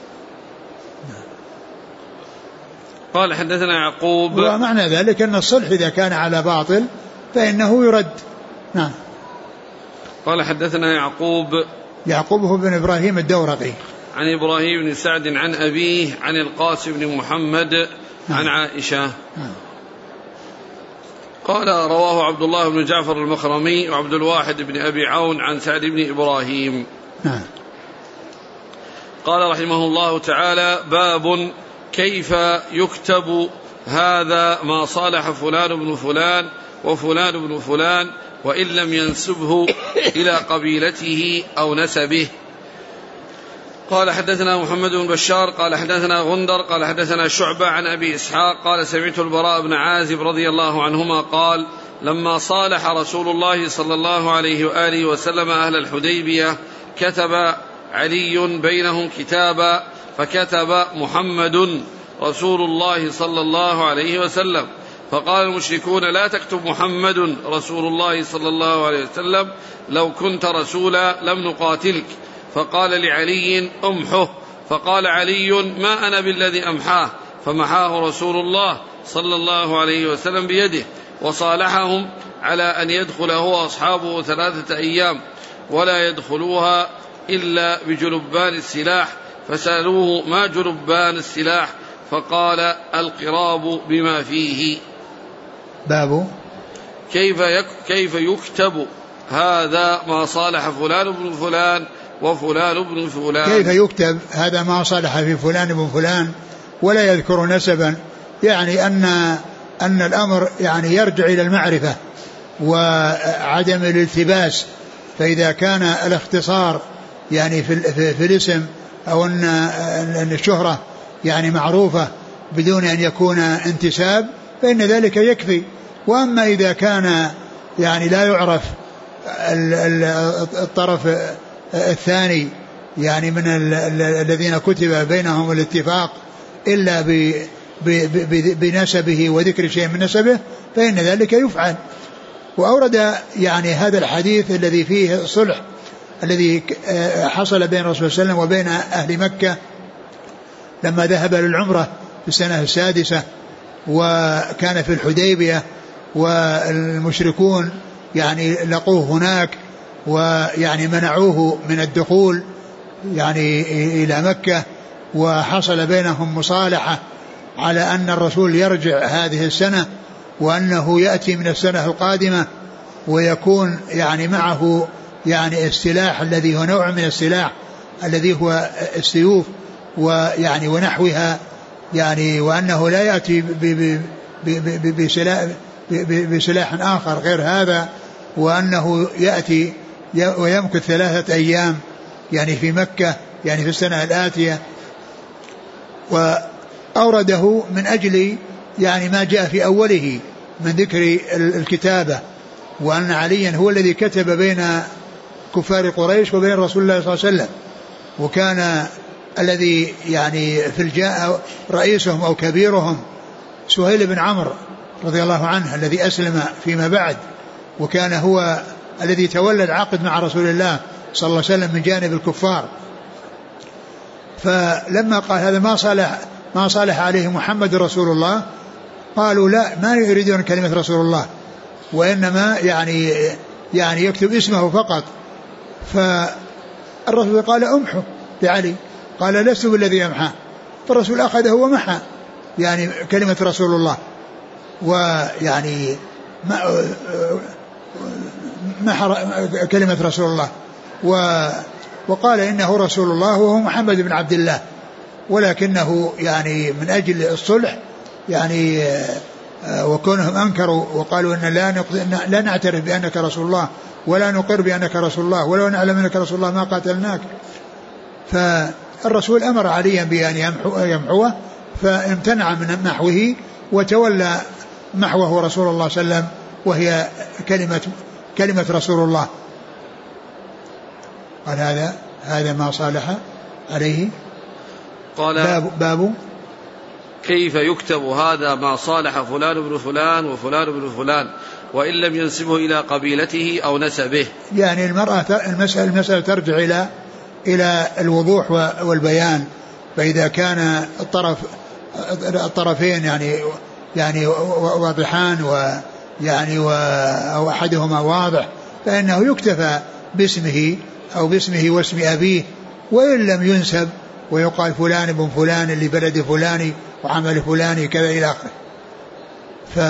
قال حدثنا يعقوب. ومعنى ذلك أن الصلح إذا كان على باطل فإنه يرد. نعم. قال حدثنا يعقوب. يعقوب هو بن إبراهيم الدورقي عن إبراهيم بن سعد عن أبيه عن القاسم بن محمد عن عائشة. نعم. قال رواه عبد الله بن جعفر المخرمي وعبد الواحد بن أبي عون عن سعد بن إبراهيم. نعم. قال رحمه الله تعالى: باب كيف يكتب هذا ما صالح فلان بن فلان وفلان بن فلان وإن لم ينسبه إلى قبيلته أو نسبه. قال حدثنا محمد بن بشار قال حدثنا غندر قال حدثنا شعبة عن أبي إسحاق قال سمعت البراء بن عازب رضي الله عنهما قال: لما صالح رسول الله صلى الله عليه وآله وسلم أهل الحديبية كتب علي بينهم كتابا فكتب محمد رسول الله صلى الله عليه وسلم، فقال المشركون: لا تكتب محمد رسول الله صلى الله عليه وسلم، لو كنت رسولا لم نقاتلك. فقال لعلي: أمحه. فقال علي: ما أنا بالذي أمحاه. فمحاه رسول الله صلى الله عليه وسلم بيده، وصالحهم على أن يدخل هو أصحابه ثلاثة أيام ولا يدخلوها إلا بجلبان السلاح، فسألوه: ما جلبان السلاح؟ فقال: القراب بما فيه. باب كيف يك كيف يكتب هذا ما صالح فلان بن فلان وفلان بن فلان. كيف يكتب هذا ما صالح في فلان بن فلان ولا يذكر نسبا، يعني أن أن الأمر يعني يرجع إلى المعرفة وعدم الالتباس. فإذا كان الاختصار يعني في, في, في الاسم أو أن, أن الشهرة يعني معروفة بدون أن يكون انتساب فإن ذلك يكفي. وأما إذا كان يعني لا يعرف الطرف الثاني يعني من الذين كتب بينهم الاتفاق إلا بنسبه وذكر شيء من نسبه فإن ذلك يفعل. وأورد يعني هذا الحديث الذي فيه صلح الذي حصل بين الرسول صلى الله عليه وسلم وبين أهل مكة لما ذهب للعمرة في السنة السادسة وكان في الحديبية والمشركون يعني لقوه هناك ويعني منعوه من الدخول يعني إلى مكة، وحصل بينهم مصالحة على أن الرسول يرجع هذه السنة وأنه يأتي من السنة القادمة ويكون يعني معه يعني السلاح الذي هو نوع من السلاح الذي هو السيوف ويعني ونحوها يعني، وأنه لا يأتي بسلاح آخر غير هذا، وأنه يأتي ويمكث ثلاثة أيام يعني في مكة يعني في السنة الآتية. وأورده من أجل يعني ما جاء في أوله من ذكر الكتابة، وأن عليا هو الذي كتب بين كفار قريش وبين رسول الله صلى الله عليه وسلم، وكان الذي يعني في الجاء رئيسهم أو كبيرهم سهيل بن عمرو رضي الله عنه الذي أسلم فيما بعد، وكان هو الذي تولى العقد مع رسول الله صلى الله عليه وسلم من جانب الكفار. فلما قال هذا ما صالح ما صالح عليه محمد رسول الله قالوا لا ما يريدون كلمة رسول الله وإنما يعني يعني يكتب اسمه فقط. فالرسول قال أمحو لعلي، قال لست بالذي يمحى، فالرسول أخذه ومحى يعني كلمة رسول الله ويعني محى كلمة رسول الله وقال إنه رسول الله وهو محمد بن عبد الله، ولكنه يعني من أجل الصلح يعني وكونهم أنكروا وقالوا إن لا لا نعترف بأنك رسول الله ولا نقر بأنك رسول الله ولو نعلم أنك رسول الله ما قاتلناك. فالرسول أمر عليا بأن يمحوه فامتنع من محوه وتولى محوه رسول الله صلى الله عليه وسلم وهي كلمة كلمة رسول الله. قال هذا هذا ما صالح عليه. قال باب, باب كيف يكتب هذا ما صالح فلان بن فلان وفلان بن فلان وإن لم ينسبه إلى قبيلته أو نسبه؟ يعني المرأة المسألة, المسألة ترجع إلى إلى الوضوح والبيان. فإذا كان الطرف الطرفين يعني يعني واضحان ويعني أو أحدهما واضح فإنه يكتفى باسمه أو باسمه واسم أبيه، وإن لم ينسب ويقال فلان بن فلان اللي بلد فلاني وعمل فلاني كذا إلى آخره. ف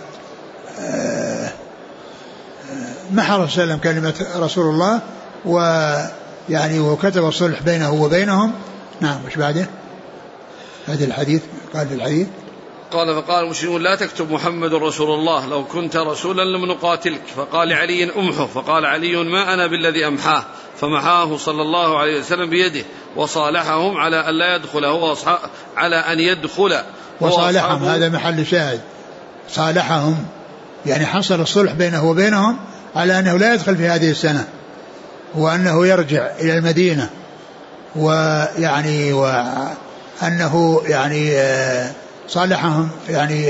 محر صلى الله عليه وسلم كلمة رسول الله ويعني وكتب الصلح بينه وبينهم. نعم. وش بعده؟ هذا الحديث قال في الحديث قال فقال المشركون لا تكتب محمد رسول الله لو كنت رسولا لم نقاتلك. فقال علي امحه. فقال علي ما أنا بالذي أمحاه. فمحاه صلى الله عليه وسلم بيده وصالحهم على أن لا يدخل هو أصحاب على أن يدخل وصالحهم. هذا محل شاهد. صالحهم يعني حصل الصلح بينه وبينهم على أنه لا يدخل في هذه السنة وأنه يرجع إلى المدينة، ويعني وأنه يعني صالحهم يعني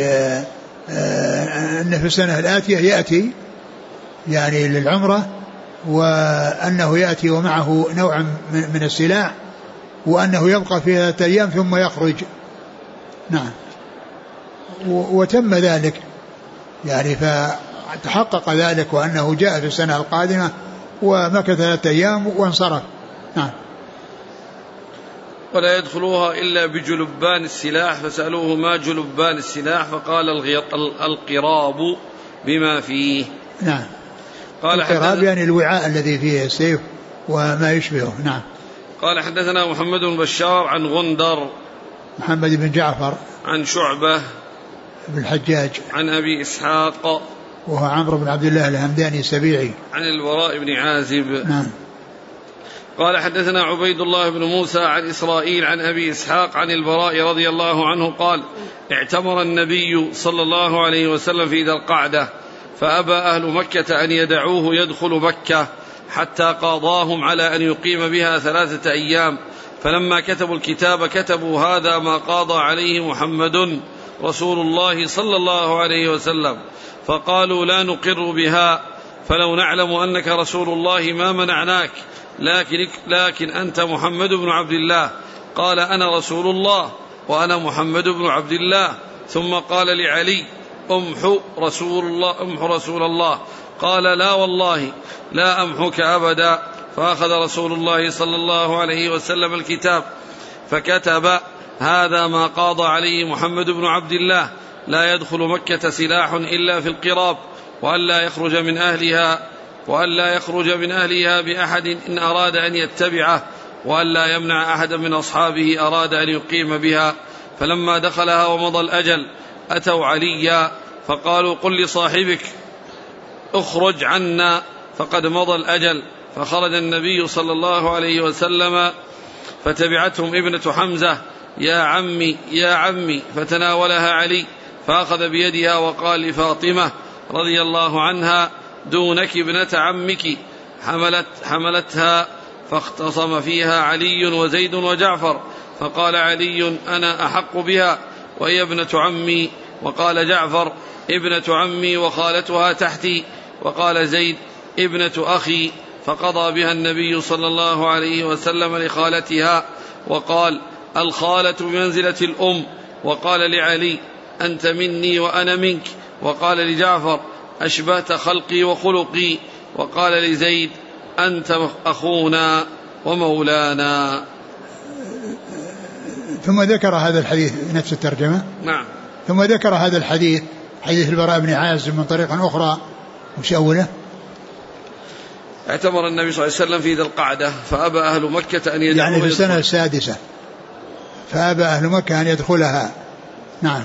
أن في السنة الآتية يأتي يعني للعمرة، وأنه يأتي ومعه نوع من السلاح، وأنه يبقى في ثلاثة أيام ثم يخرج. نعم. وتم ذلك يعني فتحقق ذلك، وأنه جاء في السنة القادمة ومكث ثلاثة أيام وانصرف. نعم. ولا يدخلوها إلا بجلبان السلاح. فسألوه ما جلبان السلاح؟ فقال القراب بما فيه. نعم. قال القراب يعني الوعاء الذي فيه السيف وما يشبهه. نعم. قال حدثنا محمد بن بشار عن غندر محمد بن جعفر عن شعبة بن الحجاج عن أبي إسحاق وهو عمرو بن عبد الله الهمداني السبيعي عن البراء بن عازب. نعم. قال حدثنا عبيد الله بن موسى عن إسرائيل عن أبي إسحاق عن البراء رضي الله عنه قال اعتمر النبي صلى الله عليه وسلم في ذي القعدة فأبى أهل مكة أن يدعوه يدخل مكة حتى قاضاهم على أن يقيم بها ثلاثة أيام. فلما كتبوا الكتاب كتبوا هذا ما قاضى عليه محمد رسول الله صلى الله عليه وسلم. فقالوا لا نقر بها، فلو نعلم أنك رسول الله ما منعناك، لكن, لكن أنت محمد بن عبد الله. قال أنا رسول الله وأنا محمد بن عبد الله. ثم قال لعلي أمحو رسول الله, أمحو رسول الله. قال لا والله لا أمحك أبدا. فأخذ رسول الله صلى الله عليه وسلم الكتاب فكتب هذا ما قاضى عليه محمد بن عبد الله، لا يدخل مكة سلاح إلا في القراب، وأن لا يخرج من أهلها وأن لا يخرج من أهلها بأحد إن أراد أن يتبعه، وأن لا يمنع أحدا من أصحابه أراد أن يقيم بها. فلما دخلها ومضى الأجل أتوا عليا فقالوا قل لصاحبك اخرج عنا فقد مضى الأجل. فخرج النبي صلى الله عليه وسلم فتبعتهم ابنة حمزة يا عمي يا عمي، فتناولها علي فأخذ بيدها وقال لفاطمة رضي الله عنها دونك ابنة عمك، حملت حملتها فاختصم فيها علي وزيد وجعفر، فقال علي أنا أحق بها وهي ابنة عمي، وقال جعفر ابنة عمي وخالتها تحتي، وقال زيد ابنة أخي. فقضى بها النبي صلى الله عليه وسلم لخالتها وقال الخالة بمنزلة الأم، وقال لعلي أنت مني وأنا منك، وقال لجعفر أشبهت خلقي وخلقي، وقال لزيد أنت أخونا ومولانا. ثم ذكر هذا الحديث نفس الترجمة. نعم. ثم ذكر هذا الحديث حديث البراء بن عازب من طريق أخرى. وش أوله؟ اعتمر النبي صلى الله عليه وسلم في ذي القعدة فأبى أهل مكة أن يدخلوا، يعني في السنة السادسة فأبى أهل مكة أن يدخلها. نعم.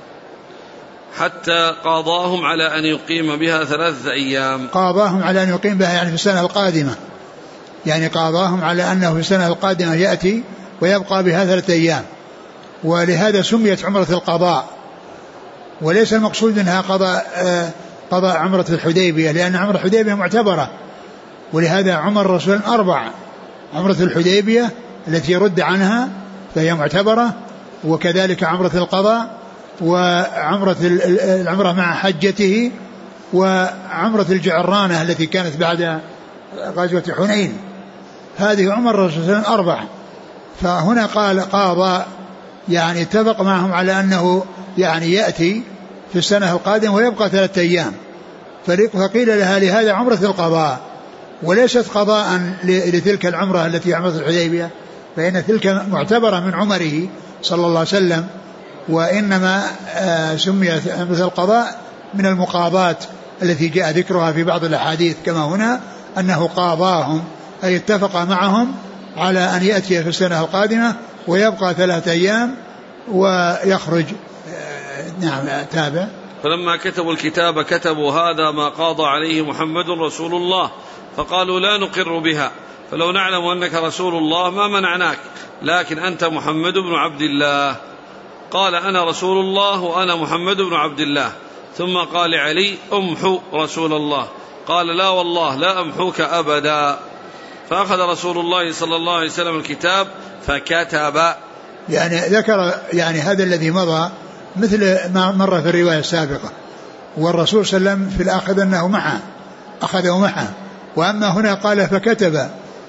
حتى قاضاهم على أن يقيم بها ثلاثة أيام. قاضاهم على أن يقيم بها يعني في السنة القادمة، يعني قاضاهم على أنه في السنة القادمة يأتي ويبقى بها ثلاثة أيام، ولهذا سميت عمرة القضاء، وليس المقصود منها قضاء قضاء عمرة الحديبية، لأن عمرة الحديبية معتبرة، ولهذا عمر الرسول أربع: عمرة الحديبية التي يرد عنها فهي معتبرة، وكذلك عمرة القضاء، وعمرة العمرة مع حجته، وعمرة الجعرانة التي كانت بعد غزوة حنين. هذه عمر الرسول صلى الله عليه وسلم أربع. فهنا قال قاضى، يعني اتفق معهم على أنه يعني يأتي في السنة القادمة ويبقى ثلاثة أيام. فقيل لها لهذا عمرة القضاء وليست قضاء لتلك العمرة التي عمرة الحديبية، فإن تلك معتبرة من عمره صلى الله عليه وسلم، وإنما سميت عمرة القضاء من المقاضات التي جاء ذكرها في بعض الأحاديث، كما هنا أنه قاضاهم أي اتفق معهم على أن يأتي في السنة القادمة ويبقى ثلاثة أيام ويخرج. نعم تابع. فلما كتبوا الكتاب كتبوا هذا ما قاضى عليه محمد رسول الله، فقالوا لا نقر بها، فلو نعلم أنك رسول الله ما منعناك، لكن أنت محمد بن عبد الله. قال أنا رسول الله وأنا محمد بن عبد الله. ثم قال علي أمحو رسول الله. قال لا والله لا أمحوك أبدا. فأخذ رسول الله صلى الله عليه وسلم الكتاب فكتب. يعني ذكر يعني هذا الذي مضى مثل ما مر في الرواية السابقة، والرسول صلى الله عليه وسلم في الآخذ أنه معه أخذه معه، وأما هنا قال فكتب،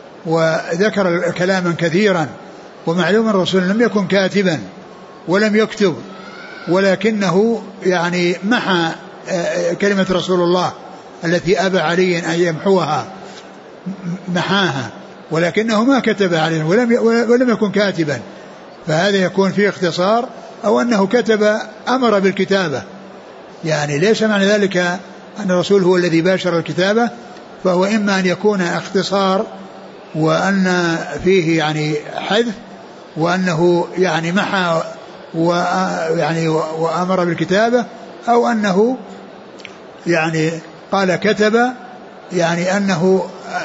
وذكر كلاما كثيرا. ومعلوم الرسول لم يكن كاتبا ولم يكتب، ولكنه يعني محى كلمة رسول الله التي أبى علي أن يمحوها، محاها، ولكنه ما كتب عليه ولم ولم يكن كاتبا، فهذا يكون فيه اختصار، أو أنه كتب أمر بالكتابة. يعني ليس معنى ذلك أن الرسول هو الذي باشر الكتابة، فهو إما أن يكون اختصار وأن فيه يعني حذف، وأنه يعني محى ويعني وأمر بالكتابة، أو أنه يعني قال كتب يعني أنه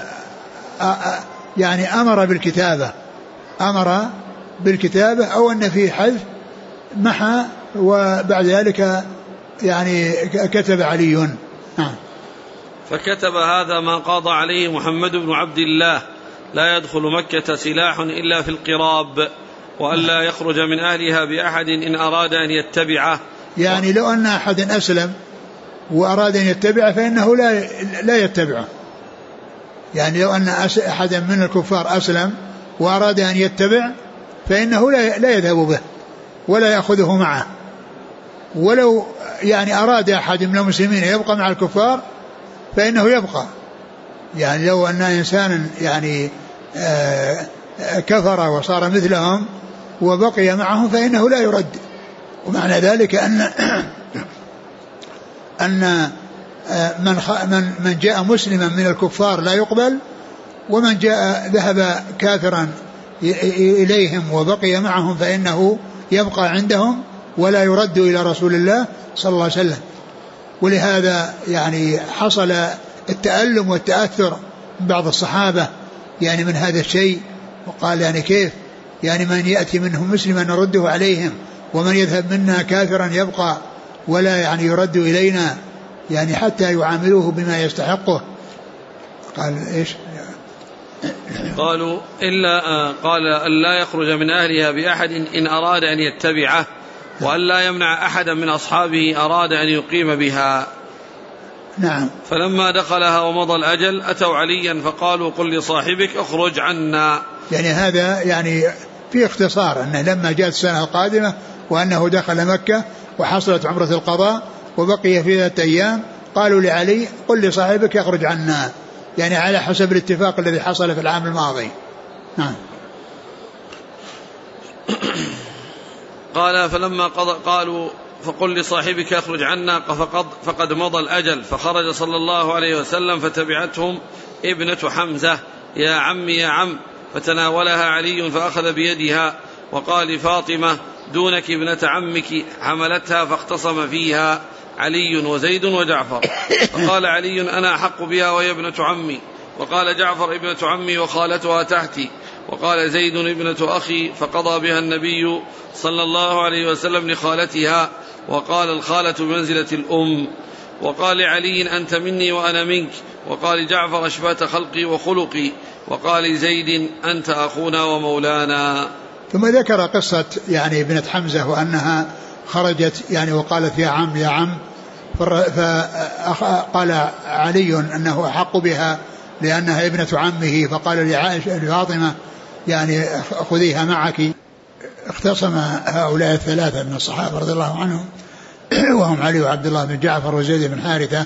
يعني أمر بالكتابة أمر بالكتابة أو أن فيه حذف محى وبعد ذلك يعني كتب علي. نعم. فكتب هذا ما قاضى عليه محمد بن عبد الله لا يدخل مكة سلاح إلا في القراب، وأن لا يخرج من أهلها بأحد إن أراد أن يتبعه. يعني لو أن أحد أسلم وأراد أن يتبعه فإنه لا لا يتبعه. يعني لو أن أحد من الكفار أسلم وأراد أن يتبع فإنه لا لا يذهب به ولا يأخذه معه. ولو يعني أراد أحد من المسلمين يبقى مع الكفار فإنه يبقى. يعني لو أن إنسانا يعني كفر وصار مثلهم وبقي معهم فإنه لا يرد. ومعنى ذلك أن أن من من من جاء مسلما من الكفار لا يقبل، ومن جاء ذهب كافرا إليهم وبقي معهم فإنه يبقى عندهم ولا يرد إلى رسول الله صلى الله عليه وسلم. ولهذا يعني حصل التألم والتأثر من بعض الصحابة يعني من هذا الشيء، وقال يعني كيف يعني من يأتي منهم مسلما نرده عليهم، ومن يذهب منا كافرا يبقى ولا يعني يرد إلينا، يعني حتى يعاملوه بما يستحقه. قال إيش؟ قالوا إلا قال أن لا يخرج من أهلها بأحد إن أراد أن يتبعه، وأن لا يمنع أحدا من أصحابه أراد أن يقيم بها. نعم. فلما دخلها ومضى الأجل أتوا عليا فقالوا قل لصاحبك اخرج عنا. يعني هذا يعني في اختصار أنه لما جاءت السنة القادمة وأنه دخل مكة وحصلت عمرة القضاء وبقي في ذات أيام، قالوا لعلي قل لصاحبك يخرج عنا، يعني على حسب الاتفاق الذي حصل في العام الماضي. نعم. قال فلما قالوا فقل لصاحبك يخرج عنا فقد, فقد مضى الأجل، فخرج صلى الله عليه وسلم فتبعتهم ابنة حمزة يا عم يا عم، فتناولها علي فأخذ بيدها وقال لفاطمة دونك ابنة عمك، حملتها فاختصم فيها علي وزيد وجعفر، فقال علي أنا أحق بها وهي ابنة عمي، وقال جعفر ابنة عمي وخالتها تحتي، وقال زيد ابنة أخي، فقضى بها النبي صلى الله عليه وسلم لخالتها، وقال الخالة بمنزلة الأم، وقال علي أنت مني وأنا منك، وقال جعفر أشبهت خلقي وخلقي، وقال زيد أنت أخونا ومولانا. ثم ذكر قصة يعني ابنة حمزة وأنها خرجت يعني وقالت يا عم يا عم، فقال علي أنه أحق بها لأنها ابنة عمه، فقال لعائشة لفاطمة يعني خذيها معك. اختصم هؤلاء الثلاثة من الصحابة رضي الله عنهم وهم علي وعبد الله بن جعفر وزيد بن حارثة،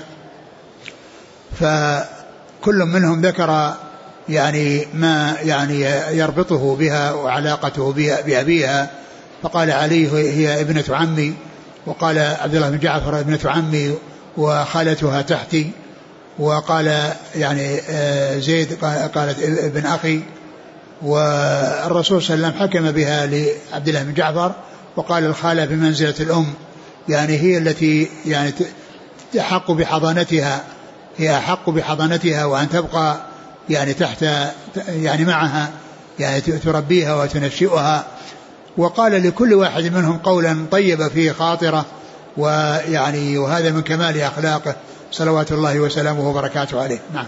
فكل منهم ذكر يعني ما يعني يربطه بها وعلاقته بأبيها، فقال علي هي ابنة عمي، وقال عبد الله بن جعفر ابنة عمي وخالتها تحتي، وقال يعني زيد قالت ابن أخي. والرسول صلى الله عليه وسلم حكم بها لعبد الله بن جعفر وقال الخالة بمنزلة الأم، يعني هي التي يعني تحق بحضانتها، هي أحق بحضانتها وأن تبقى يعني تحت يعني معها يعني تربيها وتنشئها. وقال لكل واحد منهم قولا طيب فيه خاطرة، ويعني وهذا من كمال أخلاقه صلوات الله وسلامه وبركاته عليه. نعم.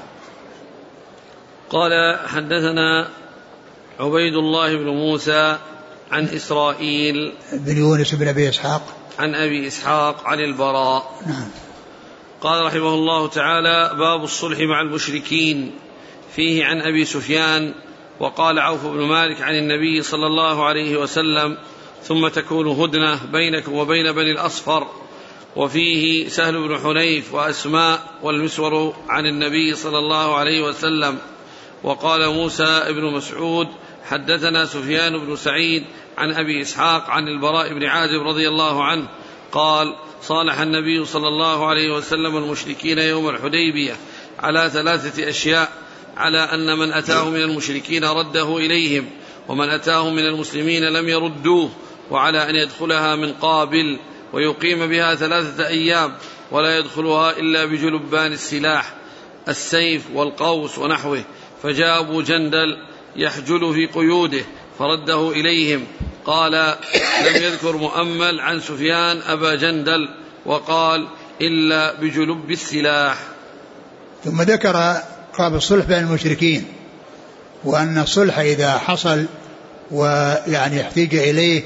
قال حدثنا عبيد الله بن موسى عن إسرائيل بن يونس بن أبي إسحاق عن أبي إسحاق عن البراء. نعم. قال رحمه الله تعالى: باب الصلح مع المشركين. فيه عن أبي سفيان وقال عوف بن مالك عن النبي صلى الله عليه وسلم: ثم تكون هدنة بينكم وبين بني الأصفر. وفيه سهل بن حنيف وأسماء والمسور عن النبي صلى الله عليه وسلم. وقال موسى بن مسعود: حدثنا سفيان بن سعيد عن أبي إسحاق عن البراء بن عازب رضي الله عنه قال: صالح النبي صلى الله عليه وسلم المشركين يوم الحديبية على ثلاثة أشياء: على أن من أتاه من المشركين رده إليهم، ومن أتاه من المسلمين لم يردوه، وعلى أن يدخلها من قابل ويقيم بها ثلاثة أيام ولا يدخلها إلا بجلبان السلاح السيف والقوس ونحوه. فجاء أبو جندل يحجل في قيوده فرده إليهم. قال: لم يذكر مؤمل عن سفيان أبا جندل، وقال: إلا بجلب السلاح. ثم ذكر قاب الصلح بين المشركين، وأن الصلح إذا حصل ويعني يحتاج إليه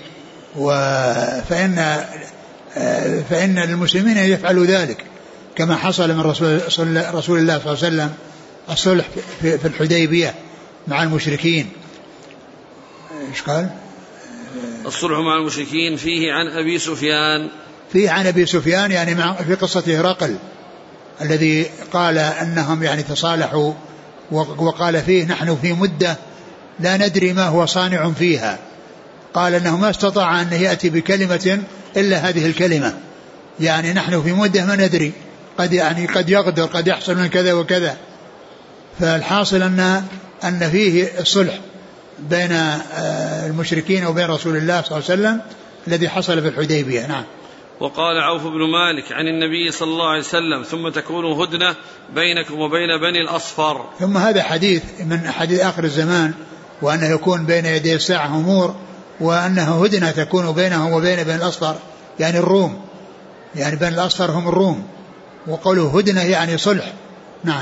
فإن فإن المسلمين يفعلوا ذلك، كما حصل من رسول, رسول الله صلى الله عليه وسلم الصلح في الحديبية مع المشركين. إيش قال؟ الصلح مع المشركين فيه عن أبي سفيان فيه عن أبي سفيان يعني في قصة هرقل الذي قال أنهم يعني تصالحوا، وقال فيه: نحن في مدة لا ندري ما هو صانع فيها. قال أنه ما استطاع أن يأتي بكلمة إلا هذه الكلمة، يعني نحن في مدة ما ندري، قد يعني قد يقدر، قد يحصل من كذا وكذا. فالحاصل أن أن فيه الصلح بين المشركين وبين رسول الله صلى الله عليه وسلم الذي حصل في الحديبية. نعم. وقال عوف بن مالك عن النبي صلى الله عليه وسلم: ثم تكون هدنة بينكم وبين بني الأصفر. ثم هذا حديث من حديث آخر الزمان، وأنه يكون بين يدي الساعة أمور، وأنه هدنة تكون بينهم وبين بني الأصفر يعني الروم، يعني بني الأصفر هم الروم، وقوله هدنة يعني صلح. نعم.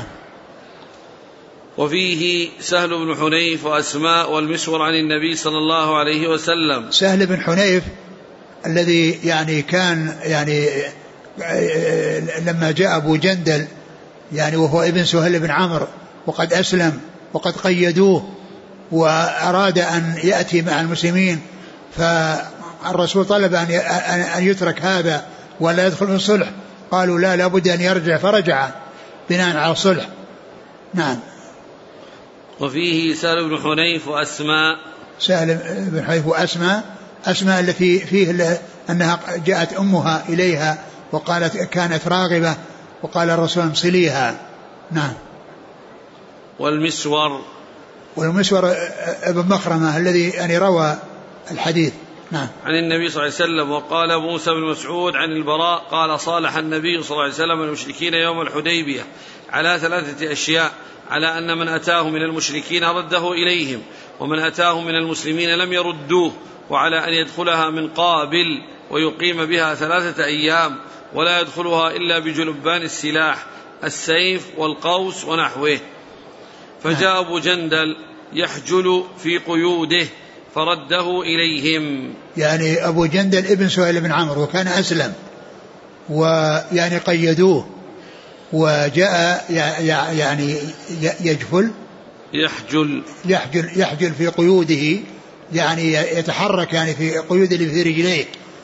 وفيه سهل بن حنيف وأسماء والمسور عن النبي صلى الله عليه وسلم. سهل بن حنيف الذي يعني كان يعني لما جاء أبو جندل يعني وهو ابن سهيل بن عمرو وقد أسلم وقد قيدوه وأراد أن يأتي مع المسلمين، فالرسول طلب أن يترك هذا ولا يدخل في الصلح، قالوا لا، لابد أن يرجع، فرجع بناء على الصلح. نعم. وفيه سهل بن حنيف وأسماء سهل بن حنيف وأسماء أسماء التي فيه أنها جاءت أمها إليها وقالت كانت راغبة وقال الرسول امصليها. نعم. والمسور والمسور ابن مخرمة الذي يعني روى الحديث. نعم. عن النبي صلى الله عليه وسلم. وقال موسى بن مسعود عن البراء قال: صالح النبي صلى الله عليه وسلم المشركين يوم الحديبية على ثلاثة أشياء: على أن من أتاه من المشركين رده إليهم، ومن أتاه من المسلمين لم يردوه، وعلى أن يدخلها من قابل ويقيم بها ثلاثة أيام ولا يدخلها إلا بجلبان السلاح السيف والقوس ونحوه. فجاء أبو جندل يحجل في قيوده فرده إليهم. يعني أبو جندل ابن سهيل بن عمرو وكان أسلم، ويعني قيدوه وجاء يعني يجفل يحجل يحجل يحجل في قيوده، يعني يتحرك يعني في قيود اللي في رجليه.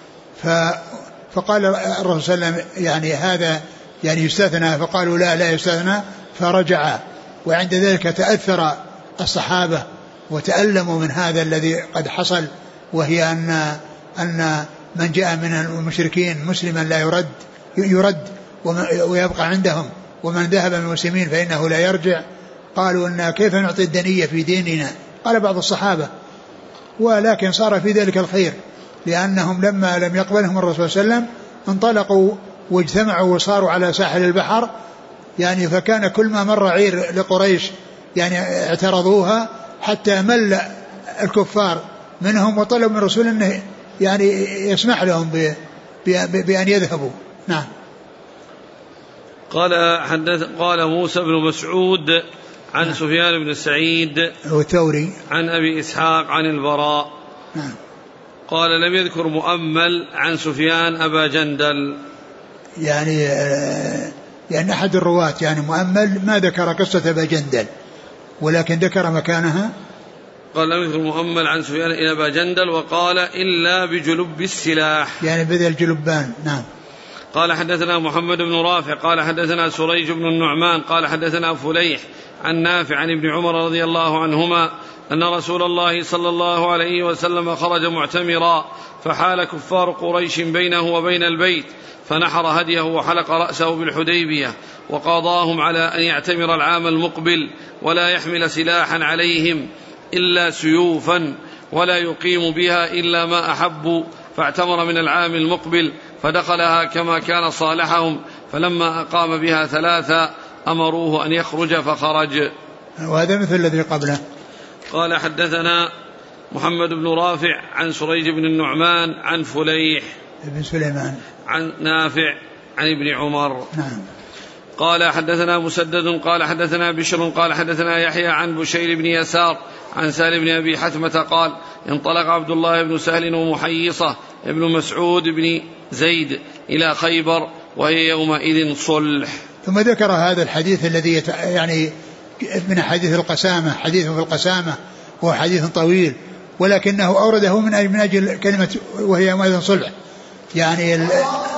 فقال الرسول صلى الله عليه وسلم يعني هذا يعني يستثنى، فقالوا لا لا يستثنى، فرجع. وعند ذلك تأثر الصحابة وتألموا من هذا الذي قد حصل، وهي أن أن من جاء من المشركين مسلما لا يرد يرد ويبقى عندهم، ومن ذهب من المسلمين فإنه لا يرجع. قالوا إن كيف نعطي الدنية في ديننا؟ قال بعض الصحابة، ولكن صار في ذلك الخير، لأنهم لما لم يقبلهم الرسول صلى الله عليه وسلم انطلقوا واجتمعوا وصاروا على ساحل البحر، يعني فكان كل ما مر عير لقريش يعني اعترضوها حتى مل الكفار منهم، وطلبوا من الرسول أنه يعني يسمح لهم بأن يذهبوا. نعم. قال حدث قال موسى بن مسعود عن نعم. سفيان بن سعيد والثوري عن أبي إسحاق عن البراء نعم. قال لم يذكر مؤمل عن سفيان أبا جندل، يعني يعني أحد الرواة يعني مؤمل ما ذكر قصة أبا جندل، ولكن ذكر مكانها. قال لم يذكر مؤمل عن سفيان إلى أبا جندل، وقال إلا بجلب السلاح، يعني بدل جلبان. نعم. قال حدثنا محمد بن رافع قال حدثنا سريج بن النعمان قال حدثنا فليح عن نافع عن ابن عمر رضي الله عنهما أن رسول الله صلى الله عليه وسلم خرج معتمرا، فحال كفار قريش بينه وبين البيت، فنحر هديه وحلق رأسه بالحديبية، وقاضاهم على أن يعتمر العام المقبل ولا يحمل سلاحا عليهم إلا سيوفا، ولا يقيم بها إلا ما أحبوا، فاعتمر من العام المقبل فدخلها كما كان صالحهم، فلما أقام بها ثلاثة أمروه أن يخرج فخرج. وهذا مثل الذي قبله. قال حدثنا محمد بن رافع عن سريج بن النعمان عن فليح بن سليمان عن نافع عن ابن عمر. نعم. قال حدثنا مسدد قال حدثنا بشر قال حدثنا يحيى عن بشير بن يسار عن سهل بن أبي حثمة قال انطلق عبد الله بن سهل ومحيصة ابن مسعود بن زيد إلى خيبر وهي يومئذ صلح. ثم ذكر هذا الحديث الذي يت... يعني من حديث القسامة، حديث في القسامة وهو حديث طويل، ولكنه أورده من أجل, من أجل كلمة وهي يومئذ صلح، يعني